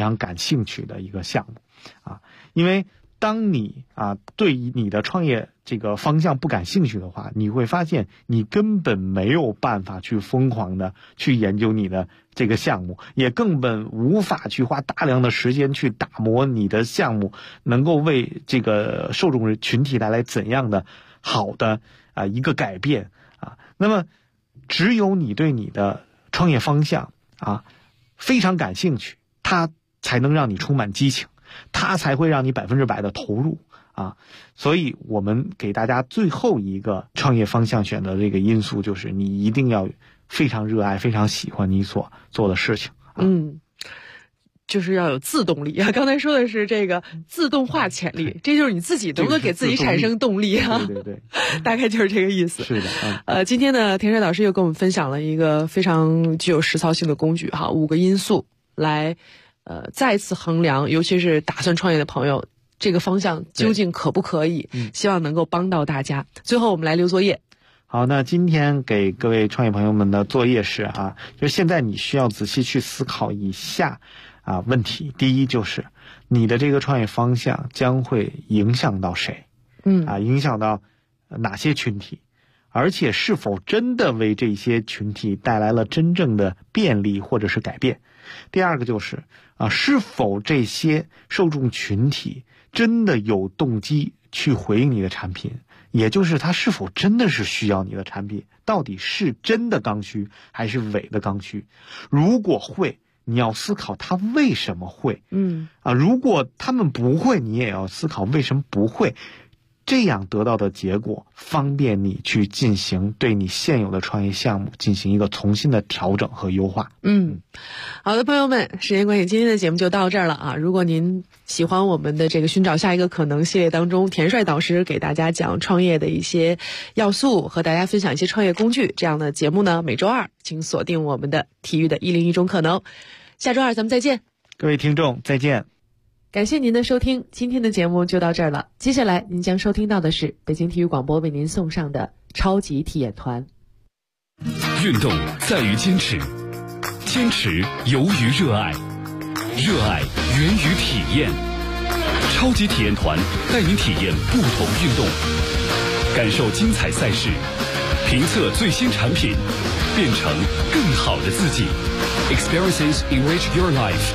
常感兴趣的一个项目因为当你对于你的创业这个方向不感兴趣的话，你会发现你根本没有办法去疯狂的去研究你的这个项目，也根本无法去花大量的时间去打磨你的项目能够为这个受众群体带来怎样的好的一个改变那么只有你对你的创业方向非常感兴趣，它才能让你充满激情，它才会让你100%的投入所以我们给大家最后一个创业方向选择这个因素，就是你一定要非常热爱、非常喜欢你所做的事情就是要有自动力刚才说的是这个自动化潜力，这就是你自己能不能给自己产生动力对大概就是这个意思。 是的今天呢，田水老师又跟我们分享了一个非常具有实操性的工具5个因素来再次衡量，尤其是打算创业的朋友，这个方向究竟可不可以，希望能够帮到大家。最后我们来留作业。 好，那今天给各位创业朋友们的作业是就是现在你需要仔细去思考以下问题。第一，就是你的这个创业方向将会影响到谁影响到哪些群体，而且是否真的为这些群体带来了真正的便利或者是改变。第二个就是是否这些受众群体真的有动机去回应你的产品，也就是他是否真的是需要你的产品，到底是真的刚需还是伪的刚需。如果会，你要思考他为什么会如果他们不会，你也要思考为什么不会，这样得到的结果方便你去进行对你现有的创业项目进行一个重新的调整和优化。 好的，朋友们，时间关系，今天的节目就到这儿了如果您喜欢我们的这个寻找下一个可能系列当中，田帅导师给大家讲创业的一些要素，和大家分享一些创业工具，这样的节目呢，每周二请锁定我们的体育的101种可能。下周二咱们再见， 各位听众再见。 感谢您的收听，今天的节目就到这儿了。接下来您将收听到的是北京体育广播为您送上的超级体验团。 运动在于坚持，坚持由于热爱，热爱源于体验。超级体验团带您体验不同运动，感受精彩赛事，评测最新产品，变成更好的自己。Experiences enrich your life。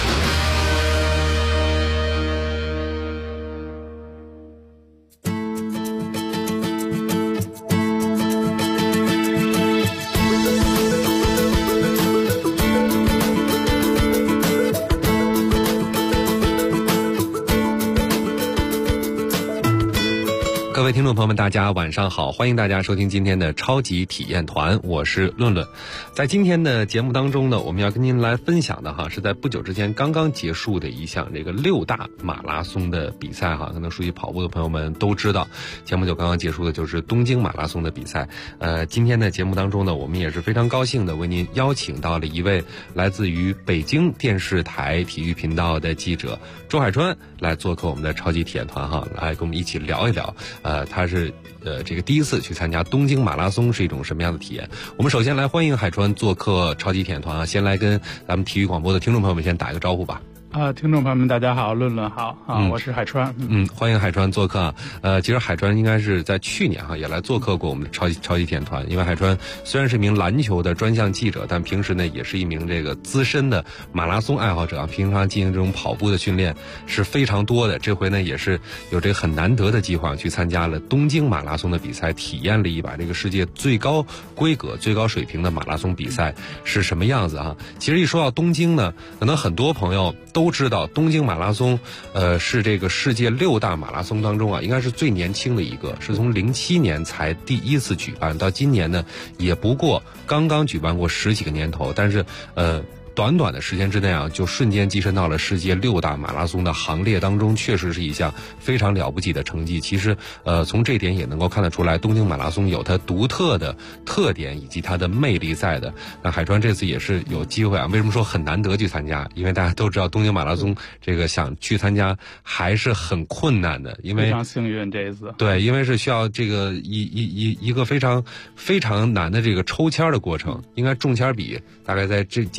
各位听众朋友们，大家晚上好，欢迎大家收听今天的超级体验团，我是论论。在今天的节目当中呢，我们要跟您来分享的是在不久之前刚刚结束的一项这个6大马拉松的比赛可能熟悉跑步的朋友们都知道，节目就刚刚结束的就是东京马拉松的比赛。今天的节目当中呢，我们也是非常高兴的为您邀请到了一位来自于北京电视台体育频道的记者周海川来做客我们的超级体验团来跟我们一起聊一聊他是这个第一次去参加东京马拉松是一种什么样的体验。我们首先来欢迎海川做客超级体验团先来跟咱们体育广播的听众朋友们先打一个招呼吧。 听众朋友们大家好，论论好我是海川。 欢迎海川做客其实海川应该是在去年也来做客过我们的超级体验团，因为海川虽然是一名篮球的专项记者，但平时呢也是一名这个资深的马拉松爱好者平常进行这种跑步的训练是非常多的。这回呢也是有这个很难得的机会去参加了东京马拉松的比赛，体验了一把这个世界最高规格最高水平的马拉松比赛是什么样子其实一说到东京呢，可能很多朋友都知道东京马拉松是这个世界6大马拉松当中应该是最年轻的一个，是从07年才第一次举办，到今年呢也不过刚刚举办过10几个年头，但是短短的时间之内就瞬间跻身到了世界6大马拉松的行列当中，确实是一项非常了不起的成绩。其实从这点也能够看得出来，东京马拉松有它独特的特点以及它的魅力在的。那海川这次也是有机会为什么说很难得去参加？因为大家都知道东京马拉松这个想去参加还是很困难的，因为非常幸运这一次。 对，因为是需要这个一个非常非常难的这个抽签的过程，应该中签比大概在今年应该在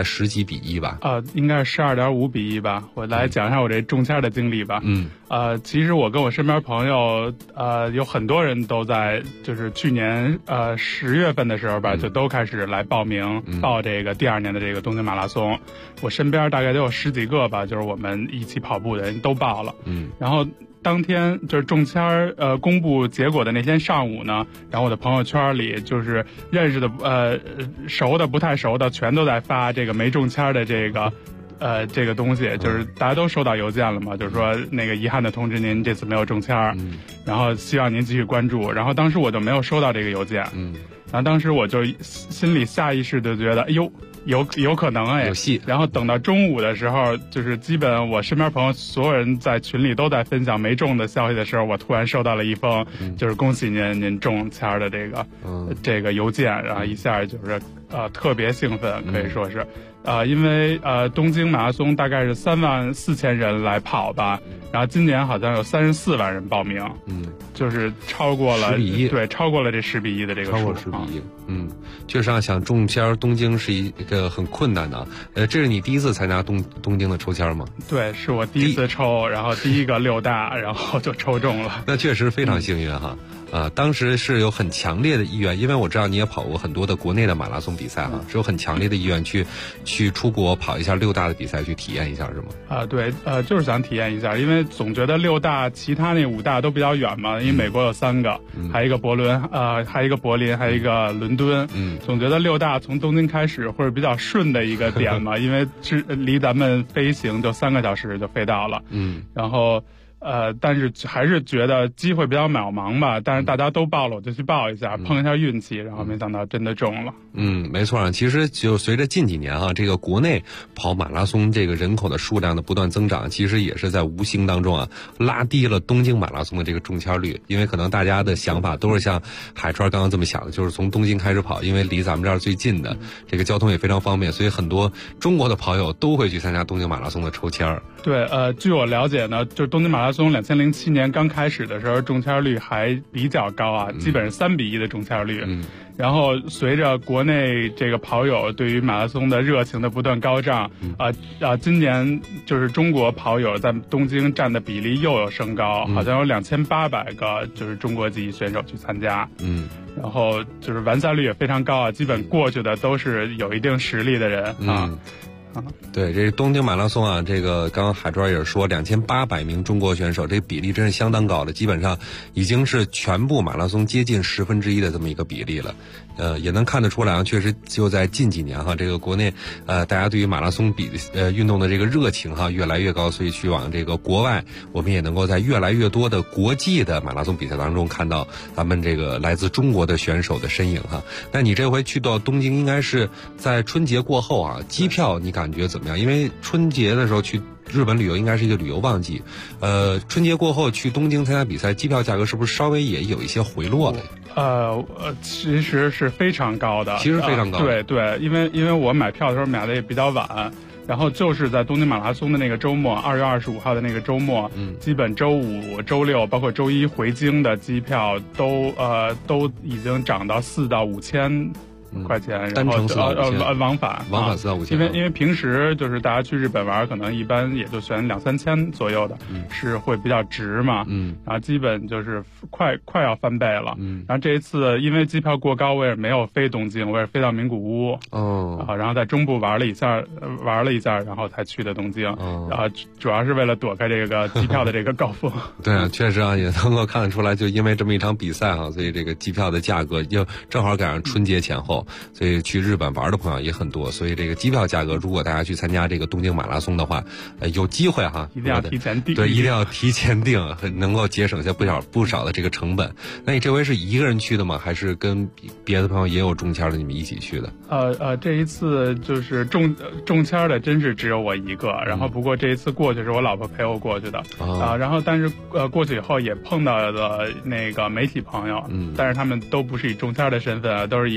10几比1吧？ 应该是12.5比1吧。我来讲一下我这中签的经历吧。其实我跟我身边朋友，有很多人都在，就是去年10月份的时候吧，就都开始来报名报这个第2年的这个东京马拉松。我身边大概都有10几个吧，就是我们一起跑步的人都报了。然后当天就是中签公布结果的那天上午呢，然后我的朋友圈里就是认识的熟的不太熟的全都在发这个没中签的这个东西，就是大家都收到邮件了嘛，就是说那个遗憾的通知您这次没有中签，然后希望您继续关注。然后当时我就没有收到这个邮件，然后当时我就心里下意识的觉得，哎呦，有可能哎， 有戏。 然后等到中午的时候，就是基本我身边朋友所有人在群里都在分享没中的消息的时候，我突然收到了一封，就是恭喜您中签的这个邮件，然后一下就是特别兴奋，可以说是。因为东京马拉松大概是34000人来跑吧，然后今年好像有34万人报名，就是超过了10比1，对，超过了这10比1的这个数， 超过10比1，确实上想中签东京是一个很困难的，这是你第一次参加东京的抽签吗？ 对，是我第一次抽，然后第一个6大，然后就抽中了， 那确实非常幸运哈。当时是有很强烈的意愿，因为我知道你也跑过很多的国内的马拉松比赛哈，是有很强烈的意愿去出国跑一下6大的比赛，去体验一下是吗？ 对，就是想体验一下，因为总觉得6大其他那5大都比较远嘛，因为美国有3个，还有一个柏林，还有一个柏林，还有一个伦敦，总觉得6大从东京开始会比较顺的一个点嘛，因为离咱们飞行就3个小时就飞到了，然后。但是还是觉得机会比较渺茫吧，但是大家都报了，我就去报一下，碰一下运气，然后没想到真的中了。 没错啊，其实就随着近几年这个国内跑马拉松这个人口的数量的不断增长，其实也是在无形当中拉低了东京马拉松的这个中签率，因为可能大家的想法都是像海川刚刚这么想的，就是从东京开始跑，因为离咱们这儿最近的，这个交通也非常方便，所以很多中国的跑友都会去参加东京马拉松的抽签。 对，据我了解呢，就是东京马拉松2007年刚开始的时候，中签率还比较高基本是3比1的中签率。然后随着国内这个跑友对于马拉松的热情的不断高涨，今年就是中国跑友在东京占的比例又有升高，好像有2800个就是中国籍选手去参加。然后就是完赛率也非常高基本过去的都是有一定实力的人对，这东京马拉松这个刚刚海川也是说2800名中国选手，这比例真是相当高的，基本上已经是全部马拉松接近1/10的这么一个比例了。也能看得出来确实就在近几年这个国内大家对于马拉松运动的这个热情越来越高，所以去往这个国外，我们也能够在越来越多的国际的马拉松比赛当中看到咱们这个来自中国的选手的身影那你这回去到东京应该是在春节过后机票你感觉怎么样？因为春节的时候去日本旅游应该是一个旅游旺季，春节过后去东京参加比赛，机票价格是不是稍微也有一些回落了？ 其实是非常高的， 其实非常高。 对，因为我买票的时候买的也比较晚，然后就是在东京马拉松的那个周末，2月25号的那个周末，基本周5、周6包括周1回京的机票都已经涨到4到5千块钱，然后往返 4到5千， 因为平时就是大家去日本玩，可能一般也就选2、3千左右的，是会比较值嘛，然后基本就是快要翻倍了，然后这一次因为机票过高，我也没有飞东京，我也飞到名古屋，然后在中部玩了一下，然后才去的东京，然后主要是为了躲开这个机票的这个高峰。 对确实也能够看得出来，就因为这么一场比赛所以这个机票的价格就正好赶上春节前后。所以去日本玩的朋友也很多，所以这个机票价格，如果大家去参加这个东京马拉松的话，有机会一定要提前订。 对，一定要提前订，能够节省下不少的这个成本。那你这回是一个人去的吗？还是跟别的朋友也有中签的，你们一起去的？ 这一次就是中签的，真是只有我一个。然后不过这一次过去是我老婆陪我过去的然后但是过去以后也碰到了那个媒体朋友，但是他们都不是以中签的身份都是以那个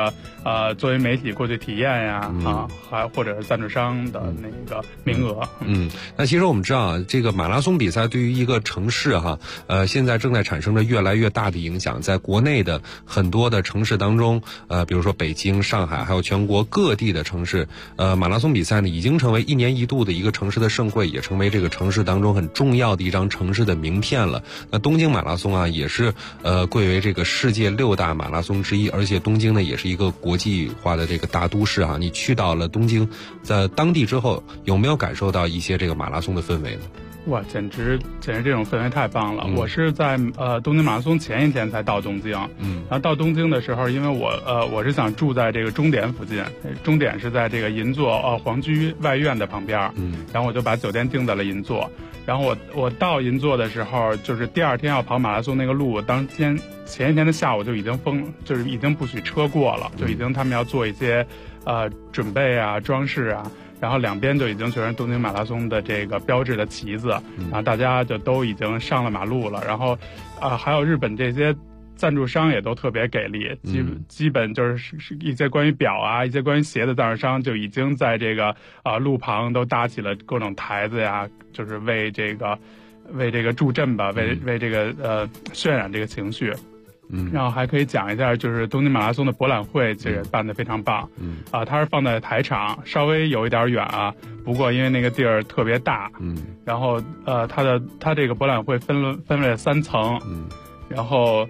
的作为媒体过去体验呀还或者是赞助商的那个名额。 那其实我们知道啊，这个马拉松比赛对于一个城市现在正在产生着越来越大的影响。在国内的很多的城市当中，比如说北京、上海，还有全国各地的城市，马拉松比赛呢已经成为1年1度的一个城市的盛会，也成为这个城市当中很重要的一张城市的名片了。那东京马拉松啊，也是贵为这个世界6大马拉松之一，而且东京呢也是一个国际化的这个大都市啊。你去到了东京，在当地之后，有没有感受到一些这个马拉松的氛围呢？ 哇，简直这种氛围太棒了！我是在东京马拉松前一天才到东京，然后到东京的时候，因为我是想住在这个终点附近，终点是在这个银座皇居外院的旁边，然后我就把酒店订在了银座。然后我到银座的时候，就是第二天要跑马拉松那个路，前一天的下午就已经就是已经不许车过了，就已经他们要做一些准备啊、装饰啊。然后两边就已经全是东京马拉松的这个标志的旗子，然后大家就都已经上了马路了。然后还有日本这些赞助商也都特别给力，基本就是一些关于表啊、一些关于鞋的赞助商就已经在这个路旁都搭起了各种台子呀，就是为这个助阵吧，为这个渲染这个情绪。然后还可以讲一下，就是东京马拉松的博览会其实办得非常棒。它是放在台场，稍微有一点远啊，不过因为那个地儿特别大。然后它这个博览会分为了3层。然后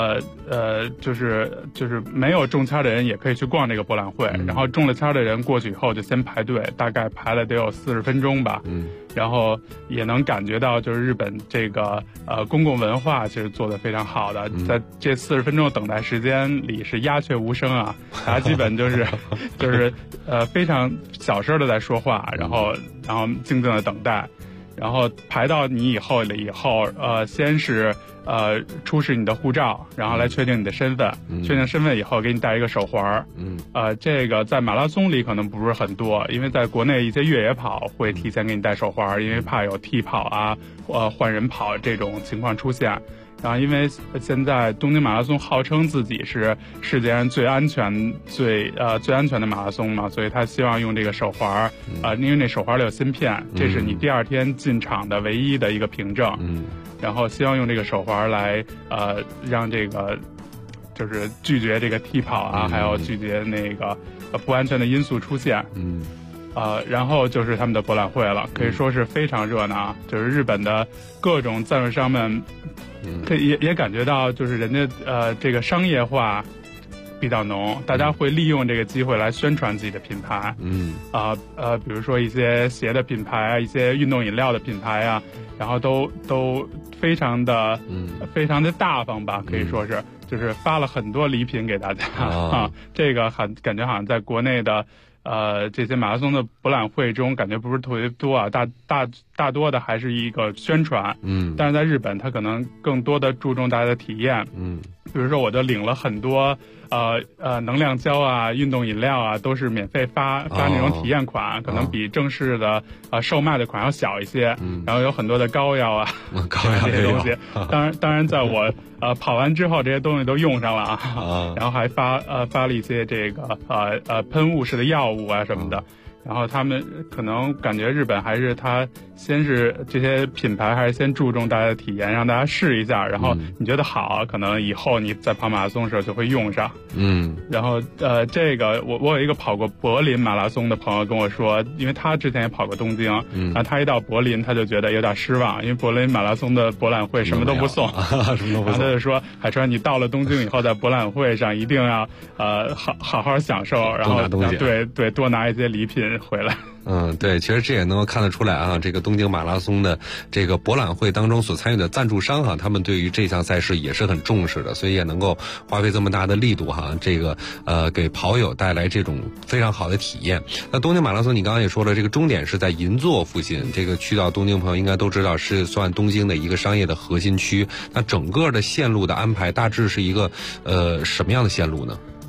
就是没有中签的人也可以去逛这个博览会，然后中了签的人过去以后就先排队，大概排了得有40分钟吧。然后也能感觉到就是日本这个公共文化其实做得非常好的，在这40分钟的等待时间里是鸦雀无声啊，大家基本就是非常小声的在说话，然后静静的等待。然后排到你以后，先是出示你的护照，然后来确定你的身份。确定身份以后，给你戴一个手环。这个在马拉松里可能不是很多，因为在国内一些越野跑会提前给你戴手环，因为怕有替跑啊、换人跑这种情况出现。然后因为现在东京马拉松号称自己是世界上最安全的马拉松嘛，所以他希望用这个手环，因为那手环里有芯片，这是你第二天进场的唯一的一个凭证。然后希望用这个手环来让这个就是拒绝这个替跑啊，还有拒绝那个不安全的因素出现。然后就是他们的博览会了，可以说是非常热闹，就是日本的各种赞助商们。也感觉到就是人家这个商业化比较浓，大家会利用这个机会来宣传自己的品牌。比如说一些鞋的品牌啊，一些运动饮料的品牌啊，然后都非常的大方吧，可以说是就是发了很多礼品给大家这个感觉好像在国内的这些马拉松的博览会中感觉不是特别多啊，大多的还是一个宣传。但是在日本它可能更多的注重大家的体验。比如说我就领了很多能量胶啊、运动饮料啊，都是免费发那种体验款，可能比正式的售卖的款要小一些。然后有很多的膏药啊，这些东西。当然在我跑完之后这些东西都用上了啊。然后还发了一些这个喷雾式的药物啊什么的。然后他们可能感觉日本还是他先是这些品牌还是先注重大家的体验，让大家试一下，然后你觉得好，可能以后你在跑马拉松的时候就会用上。然后这个我有一个跑过柏林马拉松的朋友跟我说，因为他之前也跑过东京，然后他一到柏林他就觉得有点失望，因为柏林马拉松的博览会什么都不送， 什么都不送。 然后他就说，海川，你到了东京以后，在博览会上一定要好好享受，然后对多拿一些礼品回来。 对，其实这也能够看得出来啊，这个东京马拉松的这个博览会当中所参与的赞助商他们对于这项赛事也是很重视的，所以也能够花费这么大的力度这个给跑友带来这种非常好的体验。那东京马拉松你刚刚也说了，这个终点是在银座附近，这个去到东京朋友应该都知道是算东京的一个商业的核心区。那整个的线路的安排大致是一个什么样的线路呢？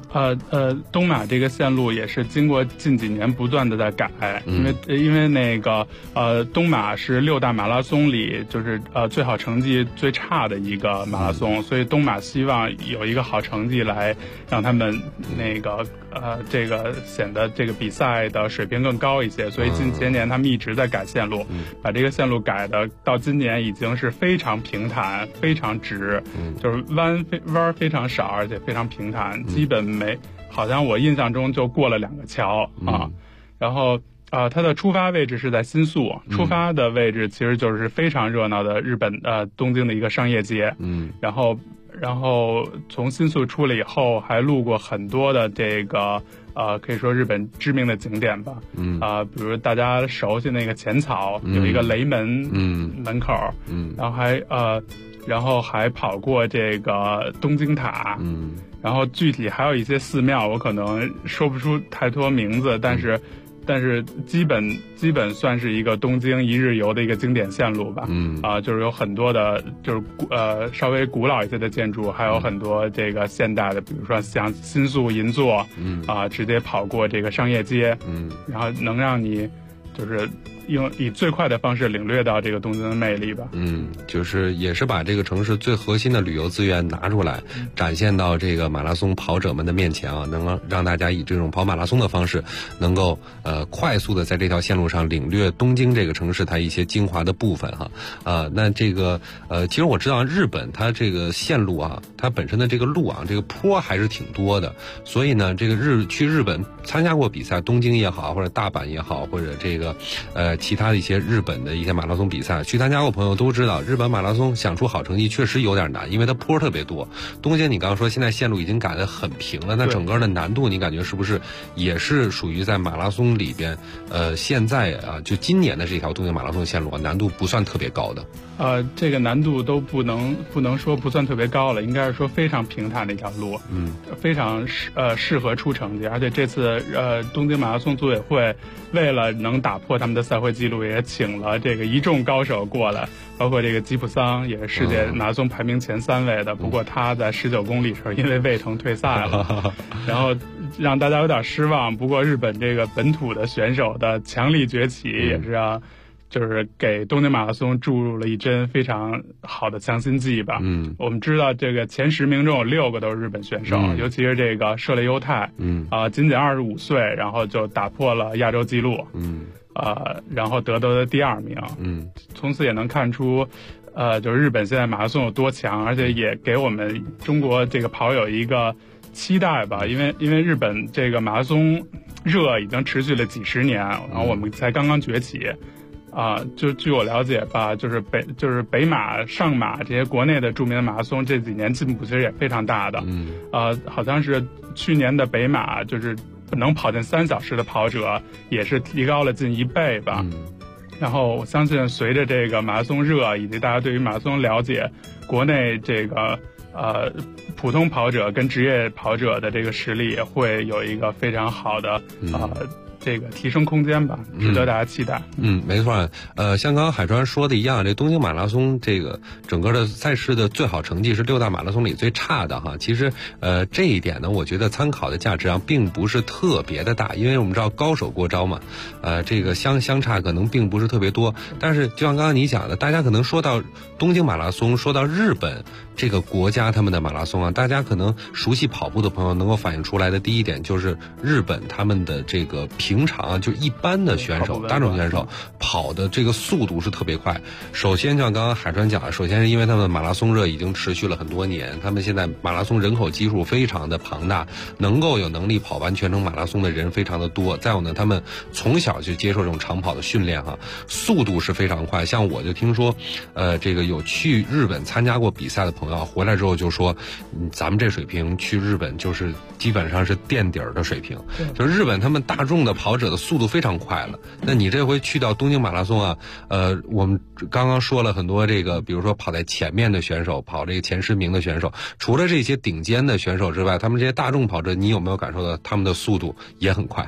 东马这个线路也是经过近几年不断的在改，因为那个东马是6大马拉松里就是最好成绩最差的一个马拉松，所以东马希望有一个好成绩来让他们那个这个显得这个比赛的水平更高一些，所以近些年他们一直在改线路，把这个线路改的到今年已经是非常平坦、非常直，就是弯非常少，而且非常平坦，基本好像我印象中就过了2个桥啊。然后它的出发位置是在新宿，出发的位置其实就是非常热闹的日本东京的一个商业街，然后从新宿出来以后，还路过很多的这个可以说日本知名的景点吧，比如大家熟悉那个浅草有一个雷门门口，然后还跑过这个东京塔，然后具体还有一些寺庙，我可能说不出太多名字，但是基本算是一个东京一日游的一个经典线路吧，就是有很多的，就是稍微古老一些的建筑，还有很多这个现代的，比如说像新宿银座，直接跑过这个商业街，然后能让你就是以最快的方式领略到这个东京的魅力吧。 就是也是把这个城市最核心的旅游资源拿出来，展现到这个马拉松跑者们的面前啊，能让大家以这种跑马拉松的方式，能够快速的在这条线路上领略东京这个城市它一些精华的部分哈。那这个其实我知道日本它这个线路啊，它本身的这个路啊，这个坡还是挺多的，所以呢，这个去日本参加过比赛，东京也好，或者大阪也好，或者这个其他的一些日本的一些马拉松比赛，去参加过朋友都知道，日本马拉松想出好成绩确实有点难，因为它坡特别多。东京你刚刚说现在线路已经改得很平了，那整个的难度你感觉是不是也是属于在马拉松里边现在就今年的这条东京马拉松线路难度不算特别高的？ 这个难度都不能说不算特别高了，应该是说非常平坦的一条路，非常适合出成绩。而且这次东京马拉松组委会为了能打破他们的赛会纪录，也请了这个一众高手过来，包括这个吉普桑也是世界马拉松排名前3位的，不过他在19公里时因为胃疼退赛了，然后让大家有点失望。不过日本这个本土的选手的强力崛起也是让就是给东京马拉松注入了一针非常好的强心剂吧。我们知道这个前10名中有6个都是日本选手，尤其是这个涉猎优太，仅25岁，然后就打破了亚洲纪录，然后得的第2名，从此也能看出，就是日本现在马拉松有多强，而且也给我们中国这个跑友一个期待吧，因为日本这个马拉松热已经持续了几10年，然后我们才刚刚崛起。就据我了解吧，就是北马、上马这些国内的著名的马拉松这几年进步其实也非常大的。好像是去年的北马就是能跑进3小时的跑者也是提高了近1倍吧。然后我相信随着这个马拉松热以及大家对于马拉松了解，国内这个普通跑者跟职业跑者的这个实力也会有一个非常好的这个提升空间吧，值得大家期待。 没错。像刚刚海川说的一样，这东京马拉松这个整个的赛事的最好成绩是6大马拉松里最差的哈。其实这一点呢，我觉得参考的价值并不是特别的大，因为我们知道高手过招嘛，这个相差可能并不是特别多。但是就像刚刚你讲的，大家可能说到东京马拉松，说到日本这个国家他们的马拉松大家可能熟悉跑步的朋友能够反映出来的第一点就是日本他们的这个平常就一般的选手、大众选手跑的这个速度是特别快。首先像刚刚海川讲的，首先是因为他们马拉松热已经持续了很多年，他们现在马拉松人口基数非常的庞大，能够有能力跑完全程马拉松的人非常的多。再有呢，他们从小就接受这种长跑的训练速度是非常快。像我就听说这个有去日本参加过比赛的朋友回来之后就说，咱们这水平去日本就是基本上是垫底儿的水平，就是日本他们大众的跑者的速度非常快了。那你这回去到东京马拉松我们刚刚说了很多这个，比如说跑在前面的选手，跑这个前10名的选手，除了这些顶尖的选手之外，他们这些大众跑者，你有没有感受到他们的速度也很快？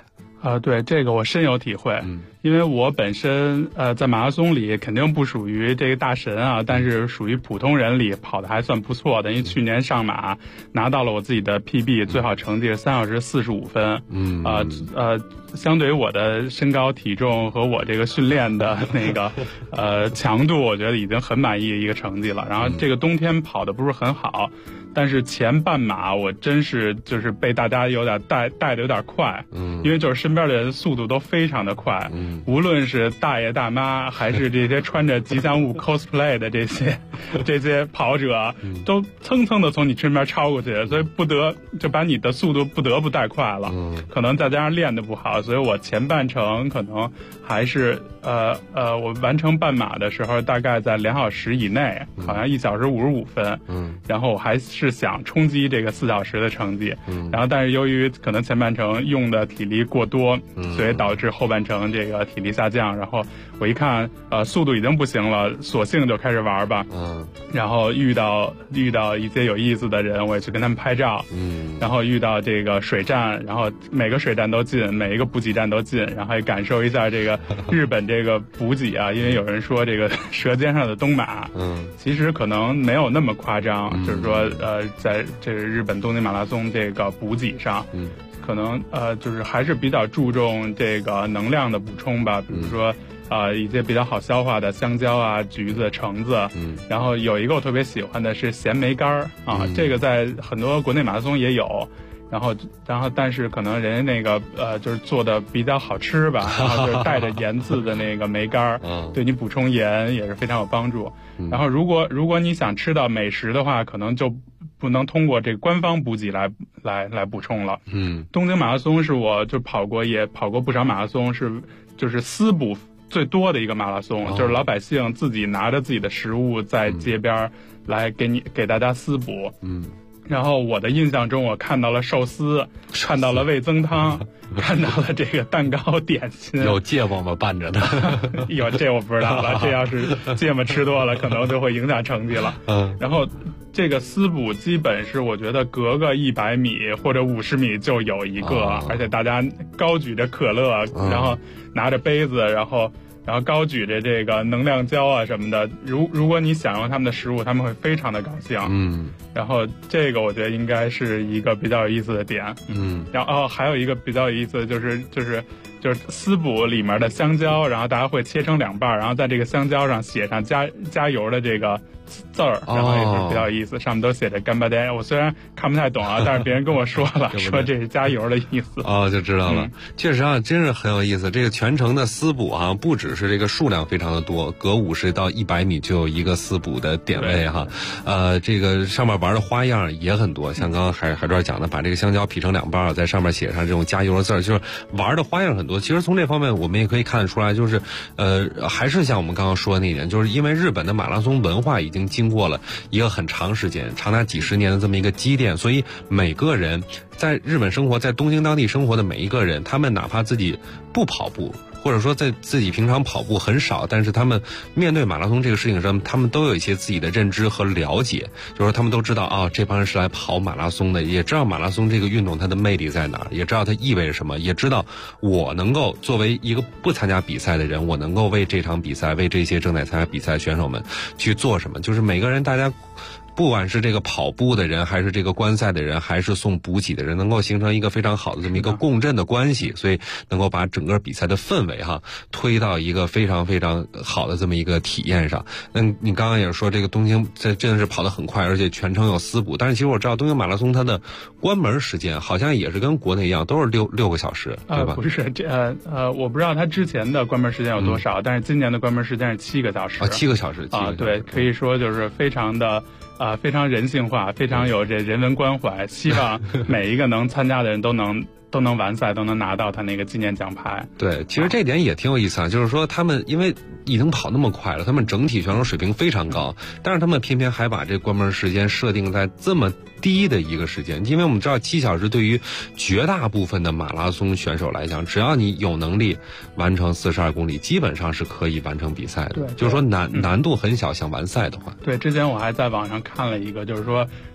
对，这个我深有体会。因为我本身在马拉松里肯定不属于这个大神啊，但是属于普通人里跑的还算不错的。因为去年上马拿到了我自己的 PB， 最好成绩是3小时45分。相对于我的身高体重和我这个训练的那个强度，我觉得已经很满意的一个成绩了。然后这个冬天跑的不是很好，但是前半马我真是就是被大家有点带的有点快，因为就是身边的人速度都非常的快，无论是大爷大妈还是这些穿着吉祥物 cosplay 的这些跑者，都蹭蹭的从你身边超过去，所以就把你的速度不得不带快了。可能再加上练的不好，所以我前半程可能还是我完成半马的时候大概在2小时以内，好像1小时55分。然后我还是想冲击这个4小时的成绩，然后但是由于可能前半程用的体力过多，所以导致后半程这个体力下降。然后我一看速度已经不行了，索性就开始玩吧。然后遇到一些有意思的人，我也去跟他们拍照。然后遇到这个水站，然后每个水站都进，每一个补给站都进，然后也感受一下这个日本这个补给啊。因为有人说这个舌尖上的东马，其实可能没有那么夸张，就是说在这个日本东京马拉松这个补给上，可能就是还是比较注重这个能量的补充吧，比如说一些比较好消化的香蕉啊、橘子、橙子。然后有一个我特别喜欢的是咸梅干啊，这个在很多国内马拉松也有。然后但是可能人家那个就是做的比较好吃吧，然后就是带着盐渍的那个梅干，对你补充盐也是非常有帮助。然后如果你想吃到美食的话，可能就不能通过这个官方补给来补充了。东京马拉松是我就跑过不少马拉松，就是私补最多的一个马拉松，就是老百姓自己拿着自己的食物在街边来给大家私补。然后我的印象中，我看到了寿司，看到了味增汤，看到了这个蛋糕点心。 有芥末吗？拌着的？ 有，这我不知道了。这要是芥末吃多了，可能就会影响成绩了。然后这个私补基本是我觉得隔个100米或者50米就有一个，而且大家高举着可乐，然后拿着杯子，然后高举着这个能量胶啊什么的。如果你享用他们的食物，他们会非常的高兴。然后这个我觉得应该是一个比较有意思的点。然后还有一个比较有意思的就是私补里面的香蕉，然后大家会切成2半，然后在这个香蕉上写上加油的这个字儿，然后也是比较有意思，上面都写着干巴爹。我虽然看不太懂啊，但是别人跟我说了，说这是加油的意思。 就知道了。确实啊，真是很有意思。这个全程的私补啊，不只是这个数量非常的多，隔50到100米就有一个私补的点位哈。这个上面玩的花样也很多，像刚刚海专讲的，把这个香蕉劈成2半，在上面写上这种加油的字儿，就是玩的花样很多。其实从这方面我们也可以看得出来，就是还是像我们刚刚说的那一点，就是因为日本的马拉松文化已经经过了一个很长时间，长达几十年的这么一个积淀，所以每个人在日本生活，在东京当地生活的每一个人，他们哪怕自己不跑步，或者说在自己平常跑步很少，但是他们面对马拉松这个事情上，他们都有一些自己的认知和了解，就是说他们都知道这帮人是来跑马拉松的，也知道马拉松这个运动它的魅力在哪儿，也知道它意味着什么，也知道我能够作为一个不参加比赛的人，我能够为这场比赛，为这些正在参加比赛的选手们去做什么。就是每个人大家不管是这个跑步的人，还是这个观赛的人，还是送补给的人，能够形成一个非常好的这么一个共振的关系，所以能够把整个比赛的氛围推到一个非常非常好的这么一个体验上。那你刚刚也说这个东京这真的是跑得很快，而且全程有私补，但是其实我知道东京马拉松它的关门时间好像也是跟国内一样，都是六个小时，对吧？ 不是，我不知道它之前的关门时间有多少，但是今年的关门时间是7个小时。 7个小时啊， 对，可以说就是非常的。非常人性化，非常有这人文关怀，希望每一个能参加的人都能完赛，都能拿到他那个纪念奖牌。 对，其实这点也挺有意思啊，就是说他们因为已经跑那么快了，他们整体选手水平非常高，但是他们偏偏还把这关门时间设定在这么低的一个时间，因为我们知道7小时对于绝大部分的马拉松选手来讲，只要你有能力完成42公里，基本上是可以完成比赛的。 对， 就是说难度很小，想完赛的话。 对，之前我还在网上看了一个，就是说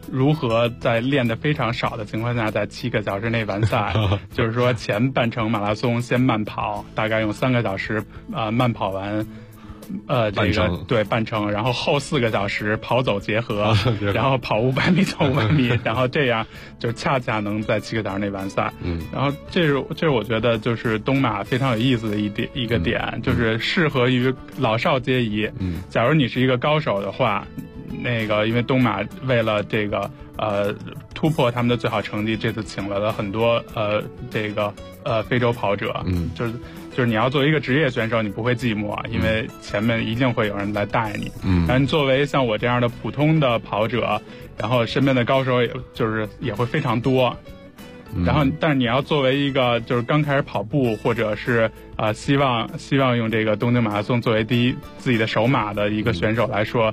如何在练得非常少的情况下，在7个小时内完赛。就是说前半程马拉松先慢跑，大概用3个小时慢跑完。这个对半程，然后后4个小时跑走结合，然后跑500米走500米，然后这样就恰恰能在7个小时内完赛。然后这是我觉得就是东马非常有意思的一个点，就是适合于老少皆宜。假如你是一个高手的话，那个因为东马为了这个突破他们的最好成绩，这次请来了很多非洲跑者。就是你要作为一个职业选手，你不会寂寞，因为前面一定会有人来带你。然后你作为像我这样的普通的跑者，然后身边的高手也会非常多。然后但是你要作为一个就是刚开始跑步，或者是希望用这个东京马拉松作为自己的首马的一个选手来说，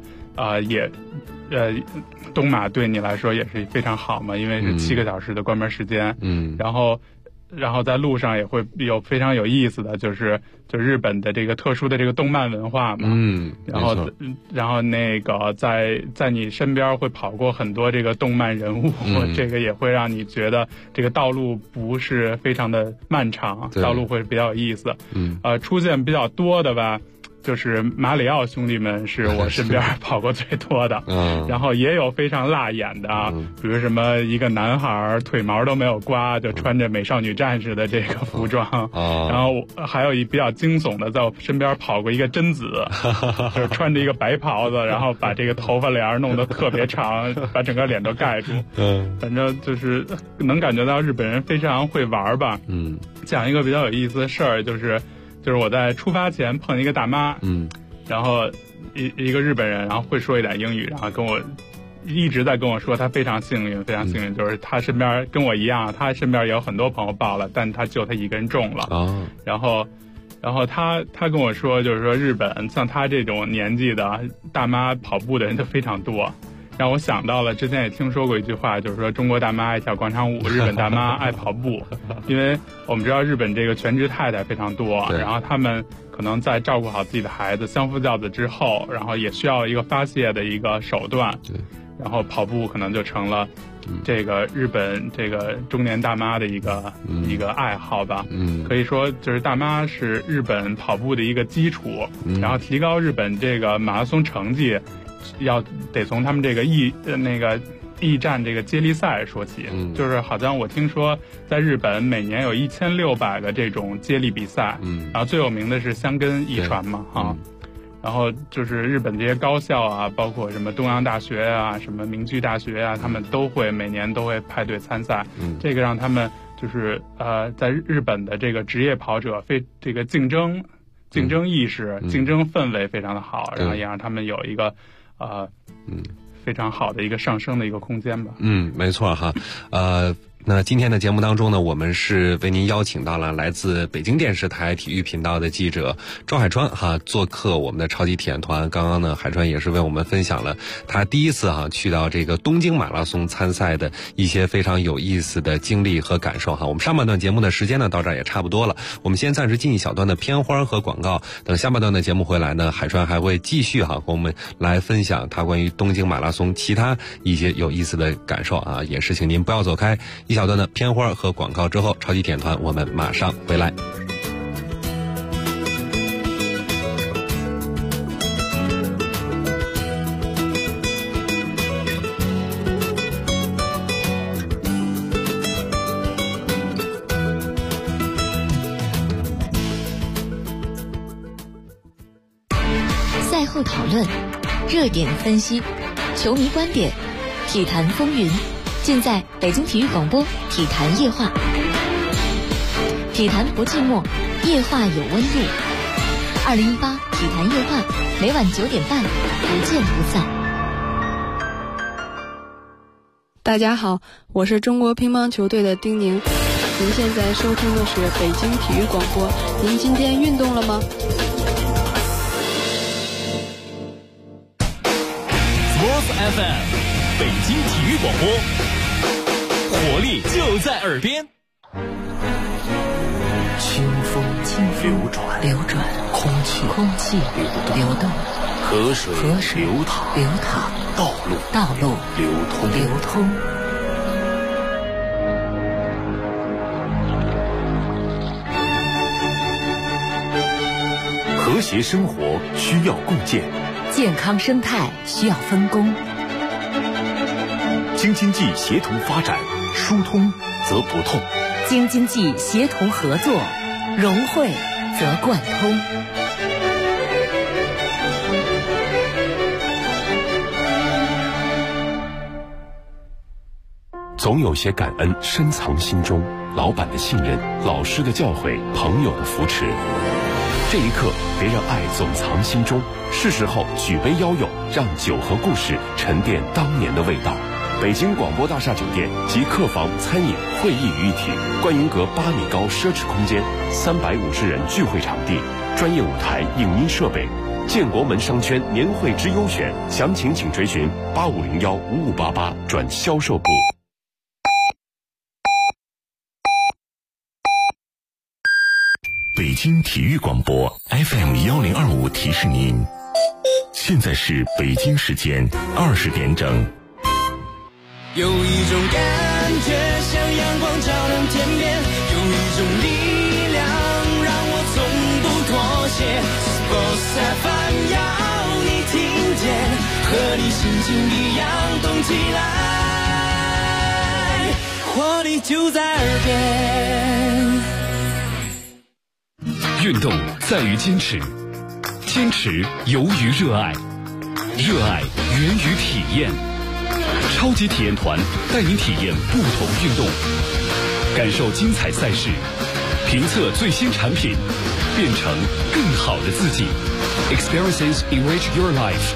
东马对你来说也是非常好嘛，因为是7个小时的关门时间。然后在路上也会有非常有意思的，就是日本的这个特殊的这个动漫文化嘛。然后那个在你身边会跑过很多这个动漫人物，这个也会让你觉得这个道路不是非常的漫长，道路会比较有意思。出现比较多的吧。就是马里奥兄弟们是我身边跑过最多的，然后也有非常辣眼的比如什么一个男孩腿毛都没有刮，就穿着美少女战士的这个服装，然后还有一比较惊悚的，在我身边跑过一个贞子，就是穿着一个白袍子，然后把这个头发帘弄得特别长，把整个脸都盖住。反正就是能感觉到日本人非常会玩吧。讲一个比较有意思的事儿，就是我在出发前碰一个大妈，然后一个日本人，然后会说一点英语，然后一直在跟我说他非常幸运，非常幸运，就是他身边跟我一样，他身边也有很多朋友报了，但他一个人中了。然后他跟我说，就是说日本像他这种年纪的大妈跑步的人就非常多。让我想到了之前也听说过一句话，就是说中国大妈爱跳广场舞，日本大妈爱跑步。因为我们知道日本这个全职太太非常多，然后他们可能在照顾好自己的孩子相夫教子之后，然后也需要一个发泄的一个手段，然后跑步可能就成了这个日本这个中年大妈的一个爱好吧。可以说就是大妈是日本跑步的一个基础，然后提高日本这个马拉松成绩得从他们这个驿站这个接力赛说起。就是好像我听说在日本每年有1600个这种接力比赛，然后最有名的是箱根驿传嘛，然后就是日本这些高校啊，包括什么东洋大学啊，什么明居大学啊，他们每年都会派队参赛。这个让他们就是在日本的这个职业跑者这个竞争意识、竞争氛围非常的好，然后也让他们有一个非常好的一个上升的一个空间吧。 没错哈。那今天的节目当中呢，我们是为您邀请到了来自北京电视台体育频道的记者周海川做客我们的超级体验团。刚刚呢，海川也是为我们分享了他第一次去到这个东京马拉松参赛的一些非常有意思的经历和感受我们上半段节目的时间呢到这儿也差不多了，我们先暂时进一小段的片花和广告，等下半段的节目回来呢，海川还会继续和我们来分享他关于东京马拉松其他一些有意思的感受也是请您不要走开。一小段的片花和广告之后，超级体验团我们马上回来。 赛后讨论，热点分析，球迷观点，体坛风云，尽在北京体育广播体坛夜话。体坛不寂寞，夜话有温度。2018体坛夜话，每晚9点半，不见不散。 大家好，我是中国乒乓球队的丁宁。您现在收听的是北京体育广播。您今天运动了吗 ？Sports FM， 北京体育广播，活力就在耳边。 清风流转， 空气流动。 河水流淌，道路流通。和谐生活需要共建， 健康生态需要分工。 京津冀协同发展，疏通则不痛； 京津冀协同合作，融汇则贯通。 总有些感恩深藏心中，老板的信任，老师的教诲，朋友的扶持。这一刻，别让爱总藏心中，是时候举杯邀友，让酒和故事沉淀当年的味道。北京广播大厦酒店集客房、餐饮、会议于一体，观云阁8米高奢侈空间，350人聚会场地，专业舞台、影音设备。建国门商圈年会之优选，详情请垂询85015588转销售部。北京体育广播 FM1025提示您，现在是北京时间20点整。 有一种感觉像阳光照亮天边，有一种力量让我从不妥协。Sports FM 要你听见，和你心情一样动起来，活力就在耳边。 运动在于坚持，坚持由于热爱，热爱源于体验。超级体验团带您体验不同运动，感受精彩赛事，评测最新产品，变成更好的自己。Experiences enrich your life。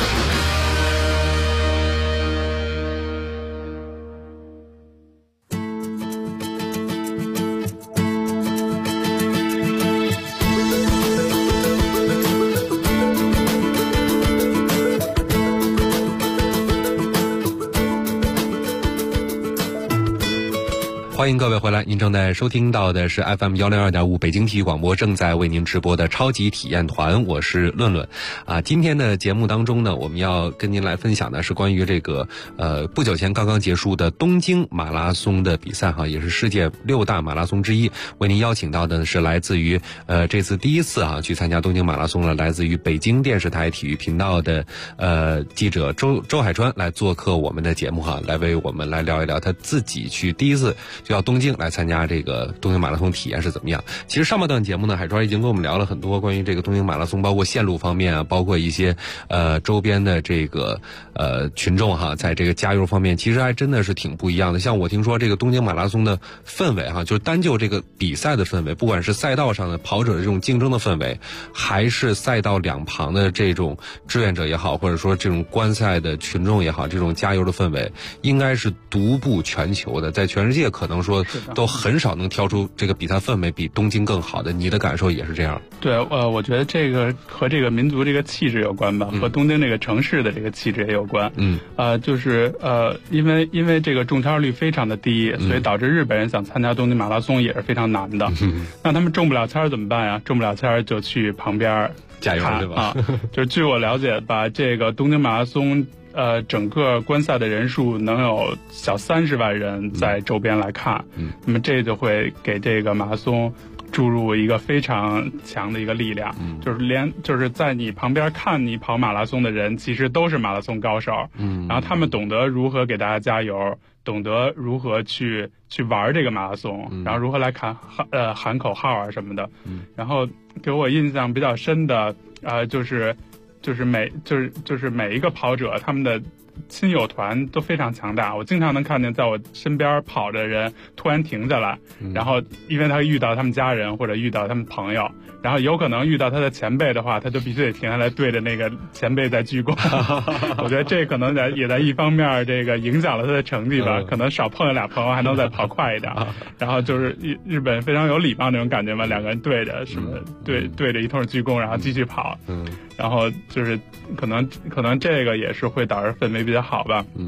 欢迎各位回来，您正在收听到的是 FM102.5 北京体育广播正在为您直播的超级体验团，我是论论。今天的节目当中呢，我们要跟您来分享的是关于这个不久前刚刚结束的东京马拉松的比赛也是世界6大马拉松之一。为您邀请到的是来自于这次第一次去参加东京马拉松了，来自于北京电视台体育频道的记者周海川来做客我们的节目来为我们来聊一聊他自己去第一次就到东京来参加这个东京马拉松体验是怎么样。其实上半段节目呢，海川已经跟我们聊了很多关于这个东京马拉松，包括线路方面包括一些周边的这个群众在这个加油方面，其实还真的是挺不一样的。像我听说这个东京马拉松的氛围就是单就这个比赛的氛围，不管是赛道上的跑者的这种竞争的氛围，还是赛道两旁的这种志愿者也好，或者说这种观赛的群众也好，这种加油的氛围应该是独步全球的，在全世界可能说都很少能挑出这个比赛氛围比东京更好的。你的感受也是这样？ 对，我觉得这个和这个民族这个气质有关吧，和东京这个城市的这个气质也有关。就是因为这个中签率非常的低，所以导致日本人想参加东京马拉松也是非常难的。那他们中不了签怎么办呀？中不了签就去旁边加油，对吧？ 就是据我了解吧，这个东京马拉松整个观赛的人数能有小30万人在周边来看，那么这就会给这个马拉松注入一个非常强的一个力量，就是在你旁边看你跑马拉松的人，其实都是马拉松高手，然后他们懂得如何给大家加油，懂得如何去玩这个马拉松，然后如何来喊口号什么的，然后给我印象比较深的就是每一个跑者他们的亲友团都非常强大，我经常能看见在我身边跑的人突然停下来，然后因为他遇到他们家人或者遇到他们朋友，然后有可能遇到他的前辈的话，他就必须得停下来对着那个前辈在鞠躬。我觉得这可能也在一方面这个影响了他的成绩吧，可能少碰了俩朋友还能再跑快一点。然后就是日本非常有礼貌那种感觉嘛，两个人对着什么对着一通鞠躬，然后继续跑。然后就是可能这个也是会导致氛围比较好吧。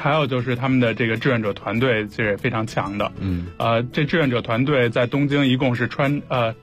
还有就是他们的这个志愿者团队其实也非常强的。这志愿者团队在东京一共是穿着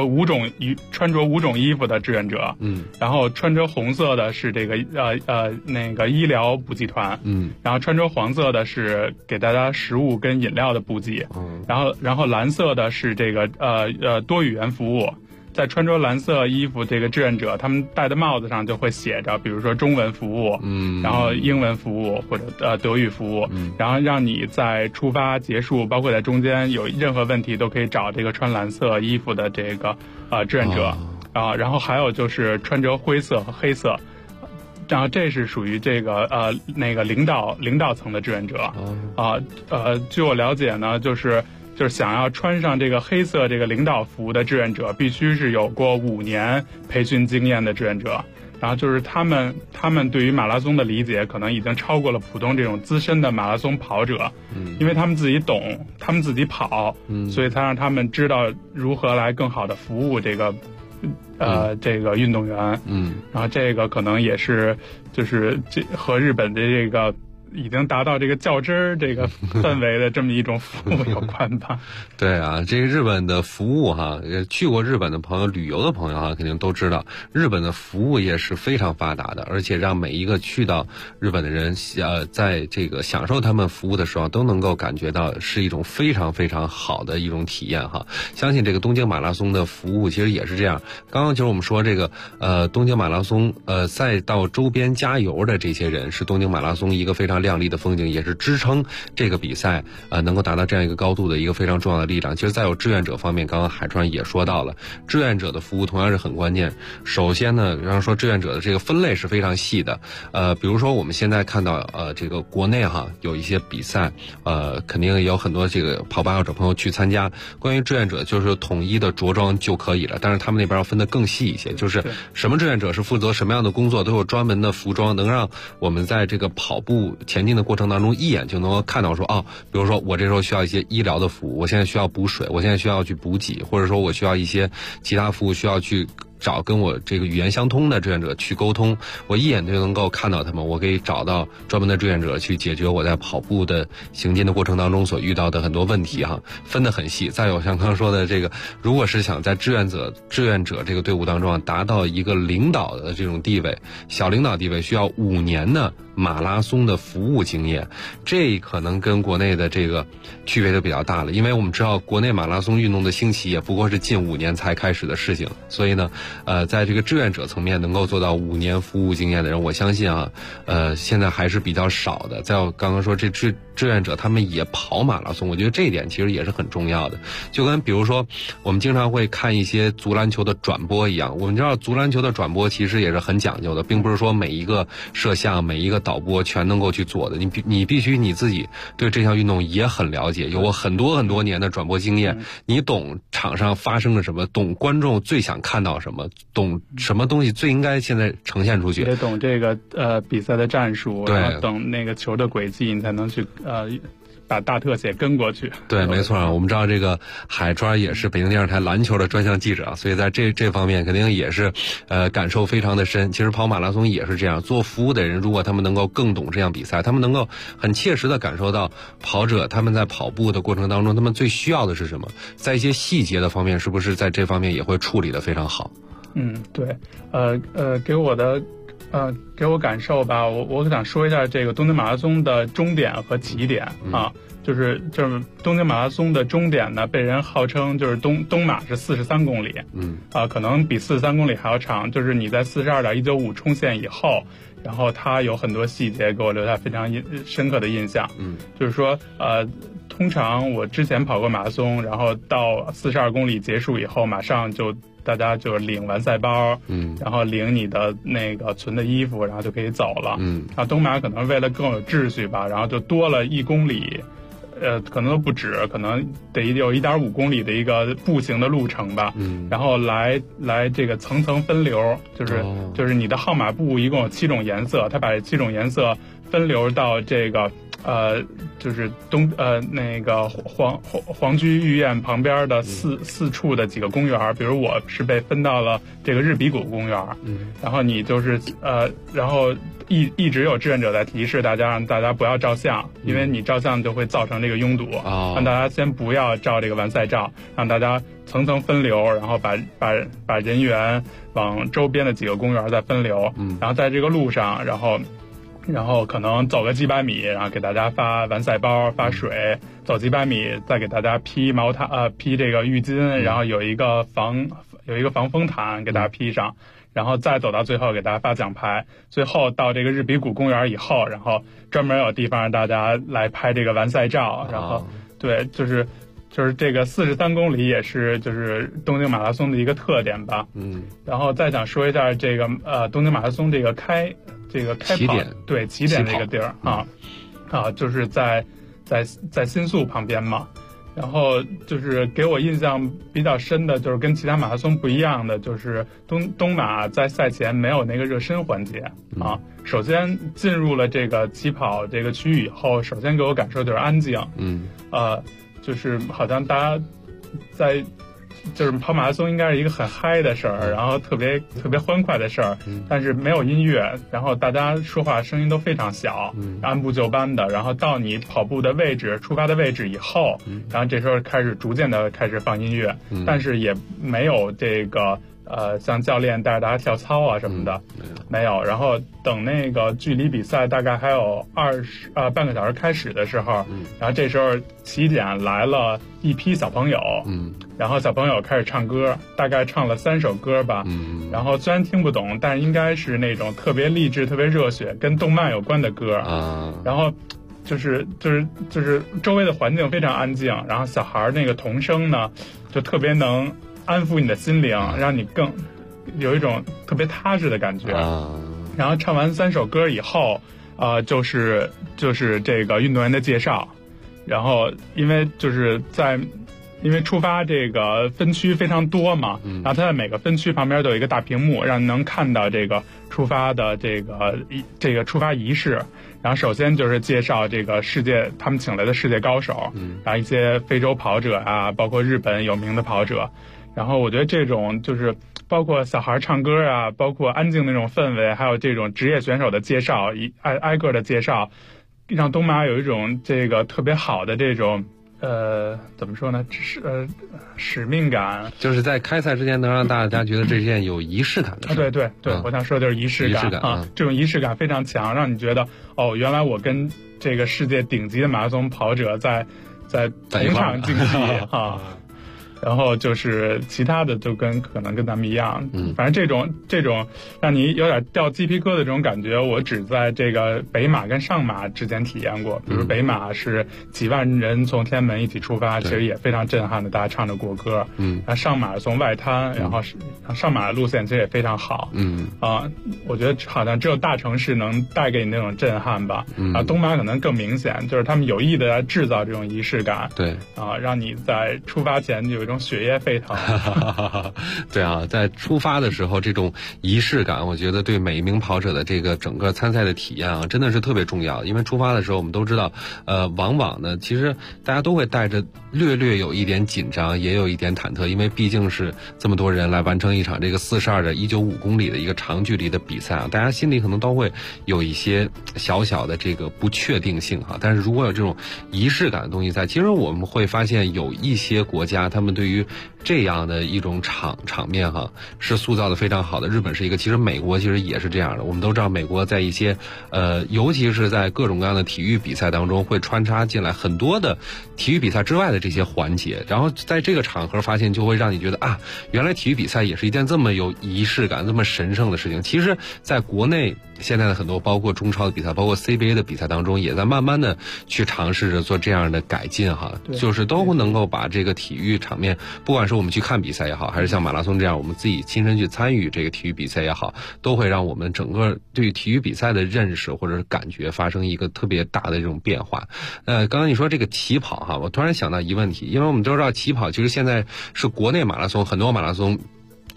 5种衣服的志愿者。然后穿着红色的是这个那个医疗补给团。然后穿着黄色的是给大家食物跟饮料的补给。然后蓝色的是这个多语言服务。在穿着蓝色衣服这个志愿者，他们戴的帽子上就会写着，比如说中文服务，然后英文服务或者德语服务，然后让你在出发、结束，包括在中间有任何问题都可以找这个穿蓝色衣服的这个志愿者然后还有就是穿着灰色和黑色。然后这是属于这个那个领导层的志愿者据我了解呢，就是想要穿上这个黑色这个领导服的志愿者，必须是有过5年培训经验的志愿者。然后就是他们对于马拉松的理解可能已经超过了普通这种资深的马拉松跑者，因为他们自己懂，他们自己跑，所以才让他们知道如何来更好的服务这个这个运动员。然后这个可能也是就是这和日本的这个已经达到这个较真儿这个氛围的这么一种服务有关吧。 对啊，这个日本的服务哈，去过日本的朋友、旅游的朋友哈，肯定都知道，日本的服务业是非常发达的，而且让每一个去到日本的人，在这个享受他们服务的时候，都能够感觉到是一种非常非常好的一种体验哈。相信这个东京马拉松的服务其实也是这样。刚刚就是我们说这个东京马拉松赛道周边加油的这些人，是东京马拉松一个非常亮丽的风景，也是支撑这个比赛能够达到这样一个高度的一个非常重要的力量。其实在有志愿者方面，刚刚海川也说到了，志愿者的服务同样是很关键。首先呢，然后说志愿者的这个分类是非常细的，比如说我们现在看到这个国内哈有一些比赛，肯定也有很多这个跑步爱好者朋友去参加。关于志愿者就是统一的着装就可以了，但是他们那边要分得更细一些，就是什么志愿者是负责什么样的工作，都有专门的服装，能让我们在这个跑步前进的过程当中一眼就能够看到说比如说我这时候需要一些医疗的服务，我现在需要补水，我现在需要去补给，或者说我需要一些其他服务需要去找跟我这个语言相通的志愿者去沟通，我一眼就能够看到他们，我可以找到专门的志愿者去解决我在跑步的行进的过程当中所遇到的很多问题哈，分得很细。再有像刚刚说的这个，如果是想在志愿者这个队伍当中达到一个领导的这种地位，小领导地位，需要5年的马拉松的服务经验，这可能跟国内的这个区别就比较大了。因为我们知道国内马拉松运动的兴起也不过是近5年才开始的事情，所以呢在这个志愿者层面能够做到5年服务经验的人，我相信现在还是比较少的。再有刚刚说这志愿者他们也跑马拉松，我觉得这一点其实也是很重要的。就跟比如说我们经常会看一些足篮球的转播一样，我们知道足篮球的转播其实也是很讲究的，并不是说每一个摄像每一个导播全能够去做的，你必须你自己对这项运动也很了解，有过很多很多年的转播经验，你懂场上发生了什么，懂观众最想看到什么，懂什么东西最应该现在呈现出去， 也懂这个比赛的战术， 对， 然后懂那个球的轨迹，你才能去把大特写跟过去。 对，没错，我们知道这个海川也是北京电视台篮球的专项记者，所以在这方面肯定也是感受非常的深。其实跑马拉松也是这样，做服务的人如果他们能够更懂这样比赛，他们能够很切实的感受到跑者他们在跑步的过程当中他们最需要的是什么，在一些细节的方面是不是在这方面也会处理得非常好。 对，给我感受吧，我想说一下这个东京马拉松的终点和起点就是东京马拉松的终点呢，被人号称就是东马是43公里，可能比43公里还要长，就是你在42.195冲线以后，然后它有很多细节给我留下非常深刻的印象，就是说通常我之前跑过马拉松，然后到42公里结束以后，马上大家就领完赛包，然后领你的那个存的衣服，然后就可以走了。东马可能为了更有秩序吧，然后就多了1公里，可能都不止，可能得有1.5公里的一个步行的路程吧。然后来这个层层分流，就是你的号码布一共有7种颜色，它把7种颜色分流到这个就是那个皇居御苑旁边的四处的几个公园，比如我是被分到了这个日比谷公园，然后你就是然后一直有志愿者在提示大家，让大家不要照相，因为你照相就会造成这个拥堵，让大家先不要照这个完赛照，让大家层层分流，然后把人员往周边的几个公园再分流，然后在这个路上，然后可能走个几百米，然后给大家发完赛包、发水，走几百米再给大家披毛毯披这个浴巾，然后有一个防风毯给大家披上，然后再走到最后给大家发奖牌。最后到这个日比谷公园以后，然后专门有地方让大家来拍这个完赛照，然后对，就是这个43公里也是就是东京马拉松的一个特点吧。然后再想说一下这个东京马拉松这个开跑对起点这个地儿就是在新宿旁边嘛。然后就是给我印象比较深的，就是跟其他马拉松不一样的，就是东马在赛前没有那个热身环节首先进入了这个起跑这个区域以后，首先给我感受就是安静，就是好像大家就是跑马拉松应该是一个很嗨的事儿，然后特别欢快的事儿，但是没有音乐，然后大家说话声音都非常小，按部就班的，然后到你跑步的位置、出发的位置以后，然后这时候逐渐的开始放音乐，但是也没有这个像教练带着大家跳操啊什么的，没有。然后等那个距离比赛大概还有半个小时开始的时候，然后这时候起点来了一批小朋友，然后小朋友开始唱歌，大概唱了3首歌吧，然后虽然听不懂，但是应该是那种特别励志、特别热血、跟动漫有关的歌然后就是周围的环境非常安静，然后小孩那个童声呢，就特别能安抚你的心灵，让你更有一种特别踏实的感觉然后唱完3首歌以后就是这个运动员的介绍，然后因为出发这个分区非常多嘛，然后它在每个分区旁边都有一个大屏幕，让你能看到这个出发的这个出发仪式。然后首先就是介绍这个他们请来的世界高手，然后一些非洲跑者包括日本有名的跑者。然后我觉得这种就是包括小孩唱歌包括安静那种氛围，还有这种职业选手的介绍，挨个的介绍，让东马有一种这个特别好的这种怎么说呢？使命感， 就是在开赛之前能让大家觉得这件有仪式感的事。 对，我想说的就是仪式感这种仪式感非常强，让你觉得原来我跟这个世界顶级的马拉松跑者在同场竞技然后就是其他的就可能跟咱们一样，反正这种让你有点掉鸡皮疙瘩的这种感觉，我只在这个北马跟上马之间体验过。比如北马是几万人从天安门一起出发，其实也非常震撼的，大家唱着国歌。上马从外滩，然后上马的路线其实也非常好。我觉得好像只有大城市能带给你那种震撼吧。东马可能更明显，就是他们有意的来制造这种仪式感。 对让你在出发前有一种血液沸腾。 对在出发的时候这种仪式感，我觉得对每一名跑者的这个整个参赛的体验真的是特别重要。因为出发的时候我们都知道往往呢其实大家都会带着略有一点紧张，也有一点忐忑，因为毕竟是这么多人来完成一场这个42的195公里的一个长距离的比赛大家心里可能都会有一些小小的这个不确定性但是如果有这种仪式感的东西在，其实我们会发现有一些国家他们对于这样的一种场面是塑造的非常好的。日本是一个，其实美国其实也是这样的。我们都知道美国在一些尤其是在各种各样的体育比赛当中会穿插进来很多的体育比赛之外的这些环节，然后在这个场合发现就会让你觉得原来体育比赛也是一件这么有仪式感这么神圣的事情。其实在国内现在的很多包括中超的比赛包括 CBA 的比赛当中也在慢慢的去尝试着做这样的改进就是都能够把这个体育场面，不管是我们去看比赛也好，还是像马拉松这样我们自己亲身去参与这个体育比赛也好，都会让我们整个对体育比赛的认识或者是感觉发生一个特别大的这种变化。刚刚你说这个起跑我突然想到一个问题，因为我们都知道起跑其实现在是国内马拉松很多马拉松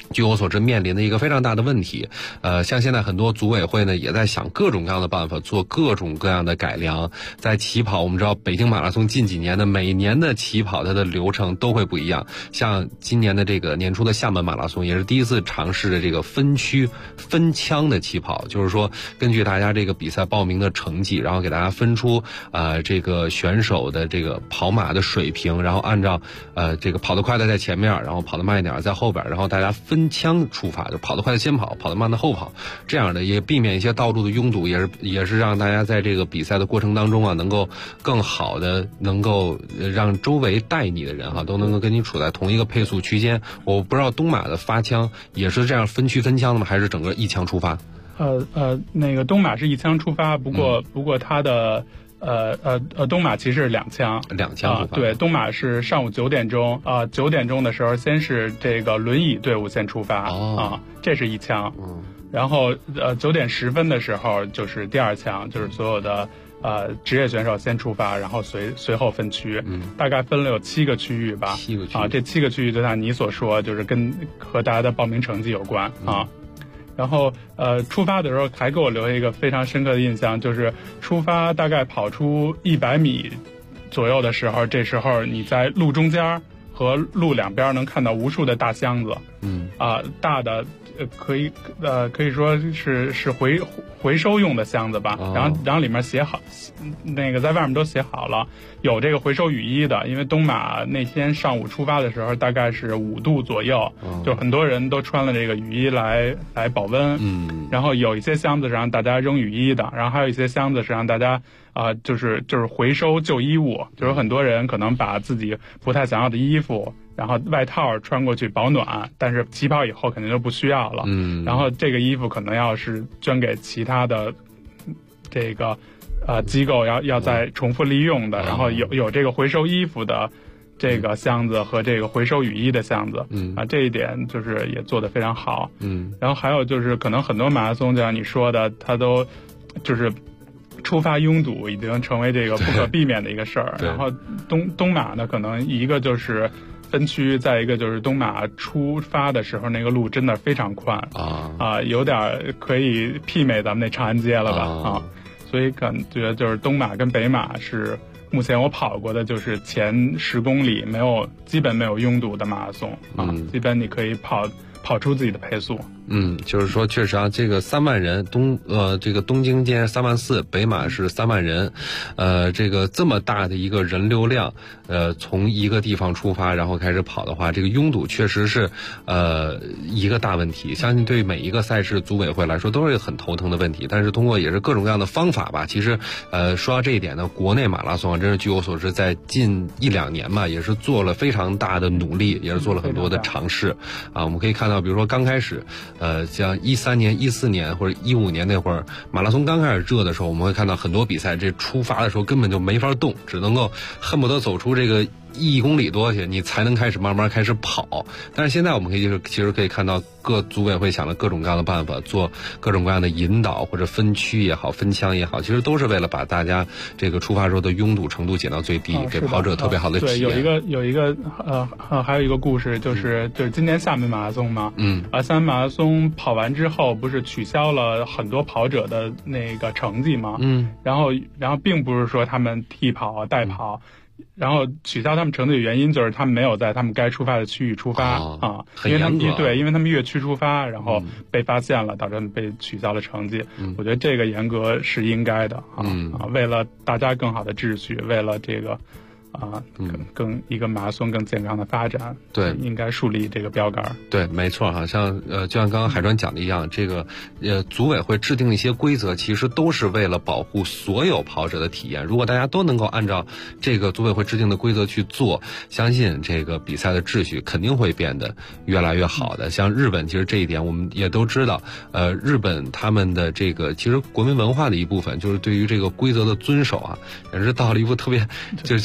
据我所知，面临的一个非常大的问题，像现在很多组委会呢也在想各种各样的办法，做各种各样的改良。在起跑，我们知道北京马拉松近几年的每年的起跑它的流程都会不一样。像今年的这个年初的厦门马拉松，也是第一次尝试的这个分区分枪的起跑，就是说根据大家这个比赛报名的成绩，然后给大家分出这个选手的这个跑马的水平，然后按照这个跑得快的在前面，然后跑得慢一点在后边，然后大家分枪出发，就跑得快的先跑，跑得慢的后跑，这样的也避免一些道路的拥堵，也是让大家在这个比赛的过程当中啊，能够更好的能够让周围带你的人都能够跟你处在同一个配速区间。我不知道东马的发枪也是这样分区分枪的吗？还是整个一枪出发？ 那个东马是一枪出发，不过它的东马其实是两枪出发。对，东马是上午9点钟9点钟的时候，先是这个轮椅队伍先出发这是一枪。然后9点10分的时候就是第二枪，就是所有的职业选手先出发，然后随后分区，大概分了有7个区域吧。7个区域这7个区域就像你所说，就是和大家的报名成绩有关然后出发的时候还给我留下一个非常深刻的印象，就是出发大概跑出100米左右的时候，这时候你在路中间和路两边能看到无数的大箱子，大的可以说是回收用的箱子吧，然后里面写好，那个在外面都写好了，有这个回收雨衣的，因为东马那天上午出发的时候大概是5度左右，就很多人都穿了这个雨衣来保温，然后有一些箱子是让大家扔雨衣的，然后还有一些箱子是让大家就是回收旧衣物，就是很多人可能把自己不太想要的衣服，然后外套穿过去保暖，但是起跑以后肯定就不需要了。然后这个衣服可能要是捐给其他的这个机构要再重复利用的，然后有这个回收衣服的这个箱子和这个回收雨衣的箱子，这一点就是也做得非常好。然后还有就是可能很多马拉松就像你说的，它都就是出发拥堵已经成为这个不可避免的一个事儿。然后东马呢，可能一个就是分区，再一个就是东马出发的时候那个路真的非常宽有点可以媲美咱们那长安街了吧所以感觉就是东马跟北马是目前我跑过的就是前10公里基本没有拥堵的马拉松基本你可以跑出自己的配速。 就是说确实这个3万人这个东京间3万4，北马是3万人，这个这么大的一个人流量，从一个地方出发然后开始跑的话，这个拥堵确实是一个大问题，相信对每一个赛事组委会来说都是很头疼的问题。但是通过也是各种各样的方法吧，其实说到这一点呢，国内马拉松真是据我所知在近1-2年吧，也是做了非常大的努力，也是做了很多的尝试我们可以看到，比如说刚开始像13年、14年或者15年那会儿，马拉松刚开始热的时候，我们会看到很多比赛，这出发的时候根本就没法动，只能够恨不得走出这个1公里多去，你才能慢慢开始跑。但是现在我们其实可以看到各组委会想了各种各样的办法，做各种各样的引导或者分区也好，分枪也好，其实都是为了把大家这个出发时候的拥堵程度减到最低，给跑者特别好的体验。 对，有一个还有一个故事，就是今年厦门马拉松嘛，厦门马拉松跑完之后不是取消了很多跑者的那个成绩吗？然后并不是说他们替跑代跑。然后取消他们成绩的原因就是他们没有在他们该出发的区域出发因为他们越区出发，然后被发现了，导致他们被取消了成绩。我觉得这个严格是应该的为了大家更好的秩序，为了这个更一个马拉松更健康的发展， 对， 应该树立这个标杆。 对，没错像就像刚刚海川讲的一样，这个组委会制定一些规则，其实都是为了保护所有跑者的体验。如果大家都能够按照这个组委会制定的规则去做，相信这个比赛的秩序肯定会变得越来越好的。像日本，其实这一点我们也都知道，日本他们的这个其实国民文化的一部分，就是对于这个规则的遵守也是到了一步特别就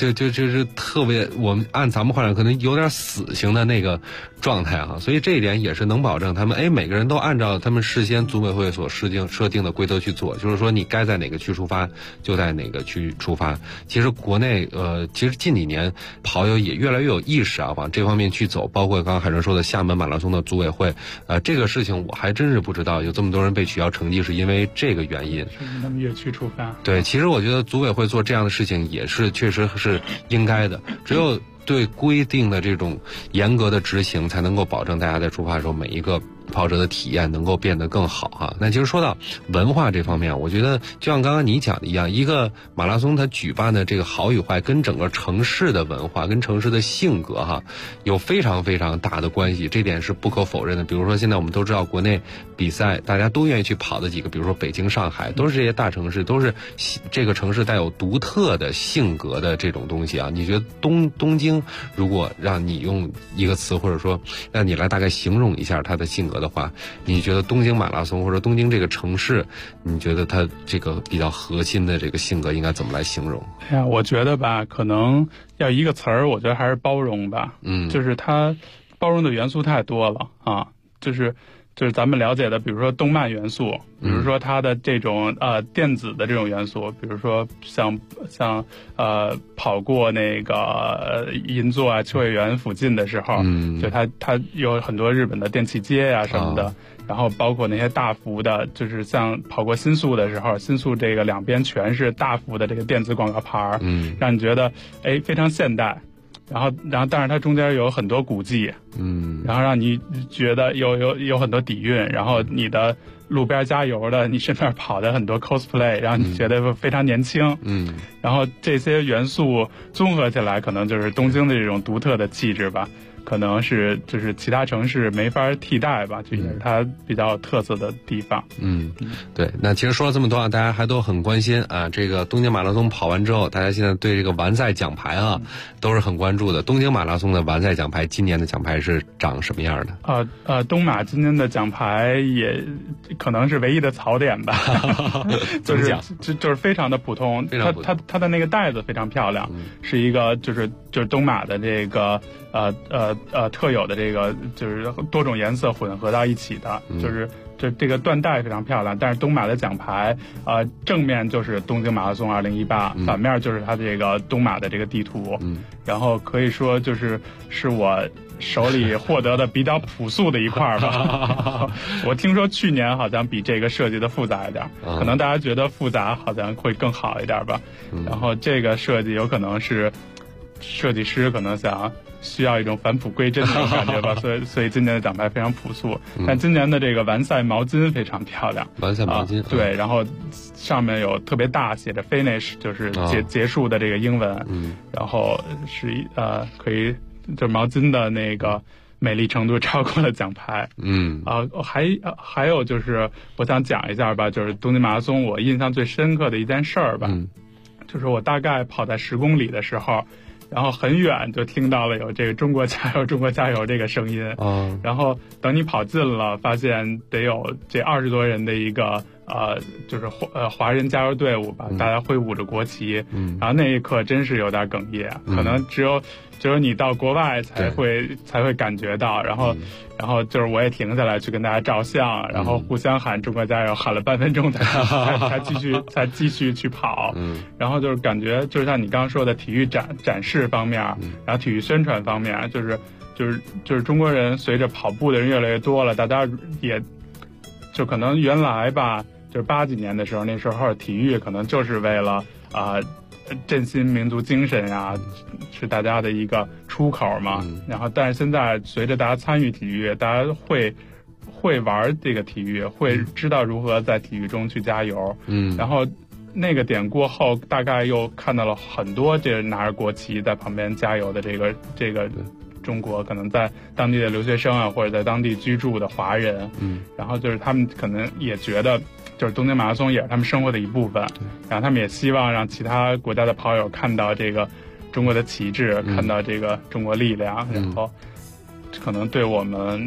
就是特别，我们按咱们话讲，可能有点死刑的那个状态啊，所以这一点也是能保证他们每个人都按照他们事先组委会所设定的规则去做，就是说你该在哪个区出发就在哪个区出发。其实国内其实近几年跑友也越来越有意识啊，往这方面去走，包括刚刚海川说的厦门马拉松的组委会，这个事情我还真是不知道有这么多人被取消成绩是因为这个原因， 是他们越区出发。 对，其实我觉得组委会做这样的事情也是确实是应该的，只有对规定的这种严格的执行，才能够保证大家在出发的时候每一个跑者的体验能够变得更好哈。那其实说到文化这方面，我觉得就像刚刚你讲的一样，一个马拉松它举办的这个好与坏，跟整个城市的文化、跟城市的性格哈，有非常非常大的关系，这点是不可否认的。比如说现在我们都知道，国内比赛大家都愿意去跑的几个，比如说北京、上海，都是这些大城市，都是这个城市带有独特的性格的这种东西啊。你觉得东京，如果让你用一个词，或者说让你来大概形容一下它的性格的话，你觉得东京马拉松或者东京这个城市，你觉得它这个比较核心的这个性格应该怎么来形容？ 哎呀，我觉得吧，可能要一个词儿，我觉得还是包容吧。就是它包容的元素太多了啊，就是咱们了解的，比如说动漫元素，比如说它的这种电子的这种元素，比如说像跑过那个银座啊秋叶原附近的时候，就它有很多日本的电器街呀什么的，然后包括那些大幅的，就是像跑过新宿的时候，新宿这个两边全是大幅的这个电子广告牌，让你觉得非常现代。然后，但是它中间有很多古迹，然后让你觉得有很多底蕴，然后你的路边加油的，你身边跑的很多 cosplay， 让你觉得非常年轻，然后这些元素综合起来，可能就是东京的这种独特的气质吧。可能是就是其他城市没法替代吧，这也是它比较有特色的地方。 对。那其实说了这么多啊，大家还都很关心啊，这个东京马拉松跑完之后，大家现在对这个完赛奖牌啊都是很关注的。东京马拉松的完赛奖牌，今年的奖牌是长什么样的？ 东马今年的奖牌也可能是唯一的槽点吧，就是非常的普通，它的那个袋子非常漂亮，是一个就是东马的这个特有的这个就是多种颜色混合到一起的，就是这个缎带非常漂亮。但是东马的奖牌正面就是东京马拉松2018，反面就是它这个东马的这个地图，然后可以说是我手里获得的比较朴素的一块吧。我听说去年好像比这个设计的复杂一点，可能大家觉得复杂好像会更好一点吧。然后这个设计有可能是设计师可能需要一种返璞归真的感觉吧，所以今年的奖牌非常朴素。但今年的这个完赛毛巾非常漂亮， 完赛毛巾对，然后上面有特别大写着 finish， 就是结束的这个英文，然后是可以就毛巾的那个美丽程度超过了奖牌。还有就是我想讲一下吧，就是东京马拉松我印象最深刻的一件事儿吧，就是我大概跑在10公里的时候，然后很远就听到了有这个中国加油中国加油这个声音，然后等你跑近了，发现得有这20多人的一个就是华人加油队伍吧，大家挥舞着国旗，然后那一刻真是有点哽咽，可能只有你到国外才会感觉到，然后就是我也停下来去跟大家照相，然后互相喊中国加油，喊了半分钟才继续去跑，然后就是感觉就是像你刚刚说的体育展示方面，然后体育宣传方面，就是中国人随着跑步的人越来越多了，大家也就可能原来吧，就是80几年的时候，那时候体育可能就是为了振兴民族精神啊，是大家的一个出口嘛。然后但是现在随着大家参与体育，大家会玩这个体育，会知道如何在体育中去加油。然后那个点过后，大概又看到了很多这拿着国旗在旁边加油的这个中国可能在当地的留学生啊，或者在当地居住的华人，然后就是他们可能也觉得就是东京马拉松也是他们生活的一部分，然后他们也希望让其他国家的跑友看到这个中国的旗帜，看到这个中国力量，然后可能对我们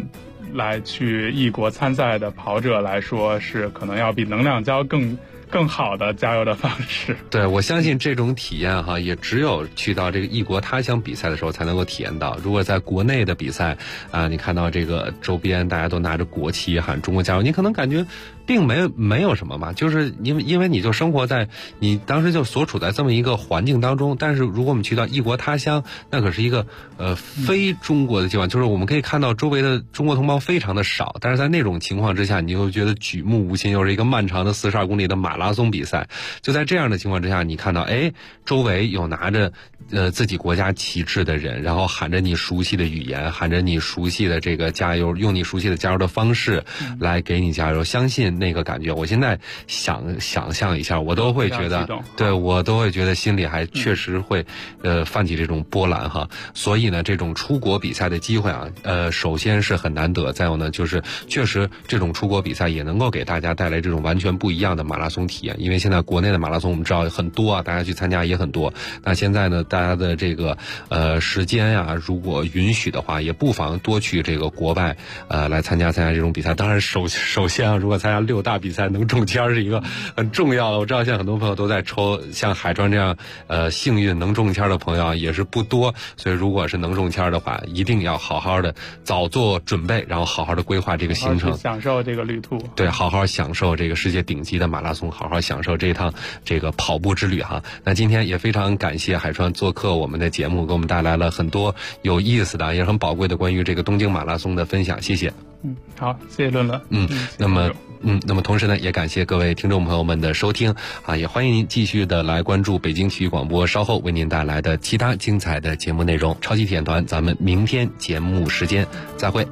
来去异国参赛的跑者来说，是可能要比能量胶更好的加油的方式。 对，我相信这种体验哈，也只有去到这个异国他乡比赛的时候才能够体验到。如果在国内的比赛啊，你看到这个周边大家都拿着国旗喊中国加油，你可能感觉并没有什么嘛，就是因为你就生活在你当时就所处在这么一个环境当中。但是如果我们去到异国他乡，那可是一个非中国的地方，就是我们可以看到周围的中国同胞非常的少，但是在那种情况之下，你就觉得举目无亲，又是一个漫长的42公里的马拉松比赛。就在这样的情况之下，你看到周围有拿着自己国家旗帜的人，然后喊着你熟悉的语言，喊着你熟悉的这个加油，用你熟悉的加油的方式来给你加油。相信那个感觉，我现在想象一下，我都会觉得，对，我都会觉得心里还确实会泛起这种波澜哈。所以呢，这种出国比赛的机会啊，首先是很难得，再有呢就是确实这种出国比赛也能够给大家带来这种完全不一样的马拉松体验。因为现在国内的马拉松我们知道很多啊，大家去参加也很多。那现在呢，大家的这个时间呀，如果允许的话，也不妨多去这个国外来参加这种比赛。当然首先啊，如果参加6大比赛能中签是一个很重要的。我知道现在很多朋友都在抽，像海川这样幸运能中签的朋友也是不多。所以如果是能中签的话，一定要好好的早做准备，然后好好的规划这个行程， 享受这个旅途。 对，好好享受这个世界顶级的马拉松，好好享受这一趟这个跑步之旅哈。那今天也非常感谢海川做客我们的节目，给我们带来了很多有意思的也很宝贵的关于这个东京马拉松的分享，谢谢。 好，谢谢论论。 那么同时呢，也感谢各位听众朋友们的收听啊，也欢迎您继续的来关注北京体育广播稍后为您带来的其他精彩的节目内容。超级体验团，咱们明天节目时间再会。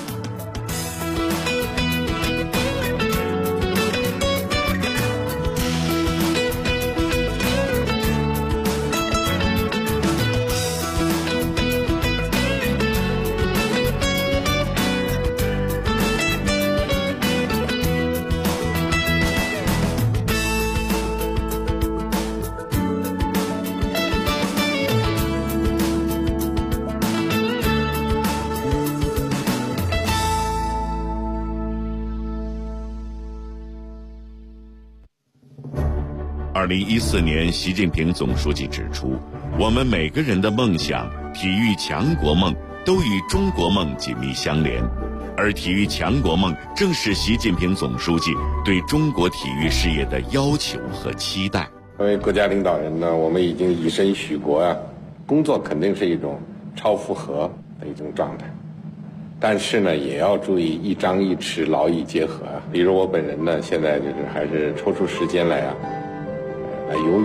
2014年，习近平总书记指出，我们每个人的梦想、体育强国梦都与中国梦紧密相连，而体育强国梦正是习近平总书记对中国体育事业的要求和期待。 作为国家领导人呢，我们已经以身许国啊，工作肯定是一种超负荷的一种状态，但是呢，也要注意一张一弛，劳逸结合啊。比如我本人呢，现在就是还是抽出时间来游泳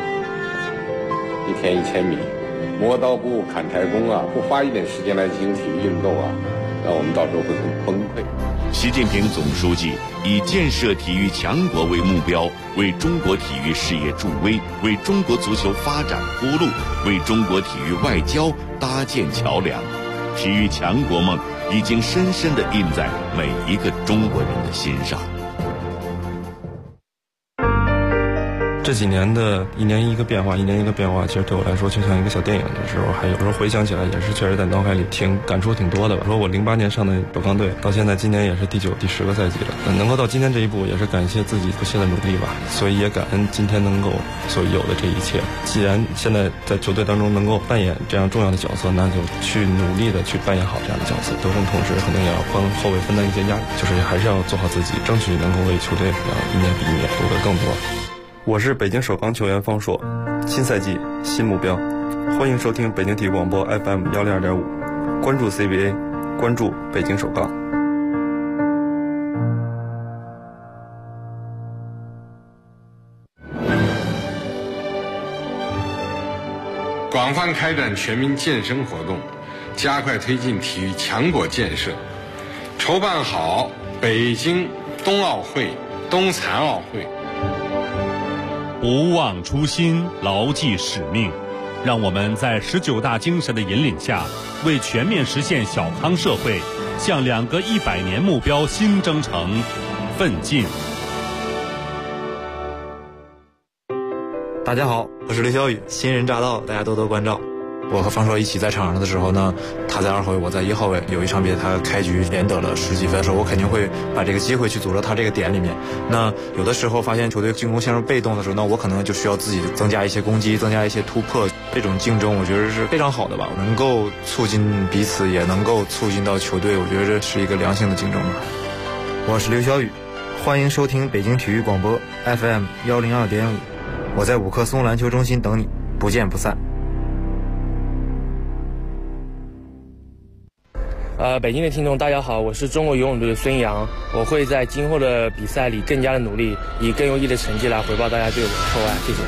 ，1天1000米，磨刀不误砍柴工啊，不花一点时间来进行体育运动啊，那我们到时候会很崩溃。 习近平总书记以建设体育强国为目标，为中国体育事业助威，为中国足球发展铺路，为中国体育外交搭建桥梁。体育强国梦已经深深地印在每一个中国人的心上。 这几年的一年一个变化，其实对我来说就像一个小电影的时候，还有时候回想起来也是确实在脑海里感触挺多的吧。说我08年上的北方队，到现在今年也是第9、第10个赛季了，能够到今天这一步，也是感谢自己不懈的努力吧。所以也感恩今天能够所有的这一切。既然现在在球队当中能够扮演这样重要的角色，那就去努力的去扮演好这样的角色。得分同时肯定也要帮后卫分担一些压力，就是还是要做好自己，争取能够为球队一年比一年夺得更多。我是北京首钢球员方硕，新赛季新目标，欢迎收听北京体育广播 FM 102.5，关注 CBA， 关注北京首钢。 广泛开展全民健身活动，加快推进体育强国建设，筹办好北京冬奥会、冬残奥会。 不忘初心，牢记使命，让我们在19大精神的引领下，为全面实现小康社会，向2个100年目标新征程奋进。 大家好，我是刘晓宇，新人驾到，大家多多关照。 我和方硕一起在场上的时候呢，他在2号位，我在1号位，有一场比赛他开局连得了10几分的时候，我肯定会把这个机会去组织他这个点里面。那有的时候发现球队进攻陷入被动的时候，那我可能就需要自己增加一些攻击，增加一些突破。这种竞争我觉得是非常好的吧，能够促进彼此，也能够促进到球队，我觉得这是一个良性的竞争吧。我是刘小雨，欢迎收听北京体育广播 FM 102.5，我在5棵松篮球中心等你，不见不散。 北京的听众大家好，我是中国游泳队的孙杨，我会在今后的比赛里更加的努力，以更优异的成绩来回报大家对我的厚爱，谢谢。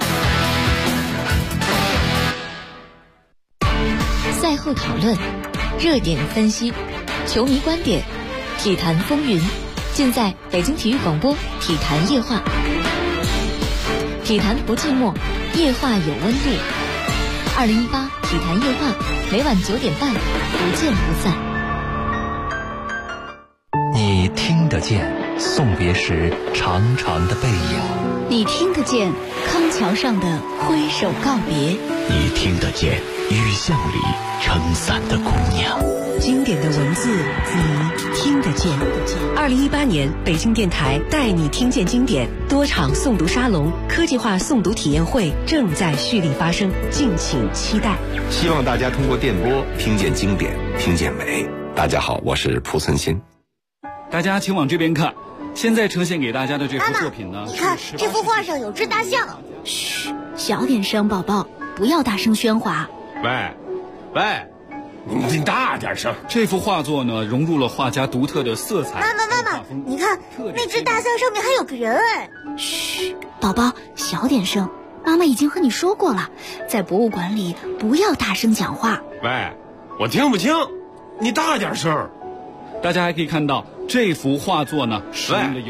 赛后讨论，热点分析，球迷观点，体坛风云，尽在北京体育广播体坛夜话。体坛不寂寞，夜话有温度。2018体坛夜话，每晚9点半，不见不散。 你听得见送别时长长的背影， 你听得见康桥上的挥手告别， 你听得见雨巷里撑伞的姑娘。 经典的文字，你听得见。2018年北京电台带你听见经典多场诵读沙龙、科技化诵读体验会正在蓄力发生，敬请期待。 希望大家通过电波听见经典，听见美。大家好，我是蒲存昕。 大家请往这边看，现在呈现给大家的这幅作品呢， 你看这幅画上有只大象。 嘘，小点声，宝宝，不要大声喧哗。 喂，你大点声。 这幅画作呢，融入了画家独特的色彩。 妈妈，你看那只大象上面还有个人哎。 嘘，宝宝，小点声。妈妈已经和你说过了，在博物馆里不要大声讲话。 喂，我听不清，你大点声。 大家还可以看到这幅画作呢，使用的有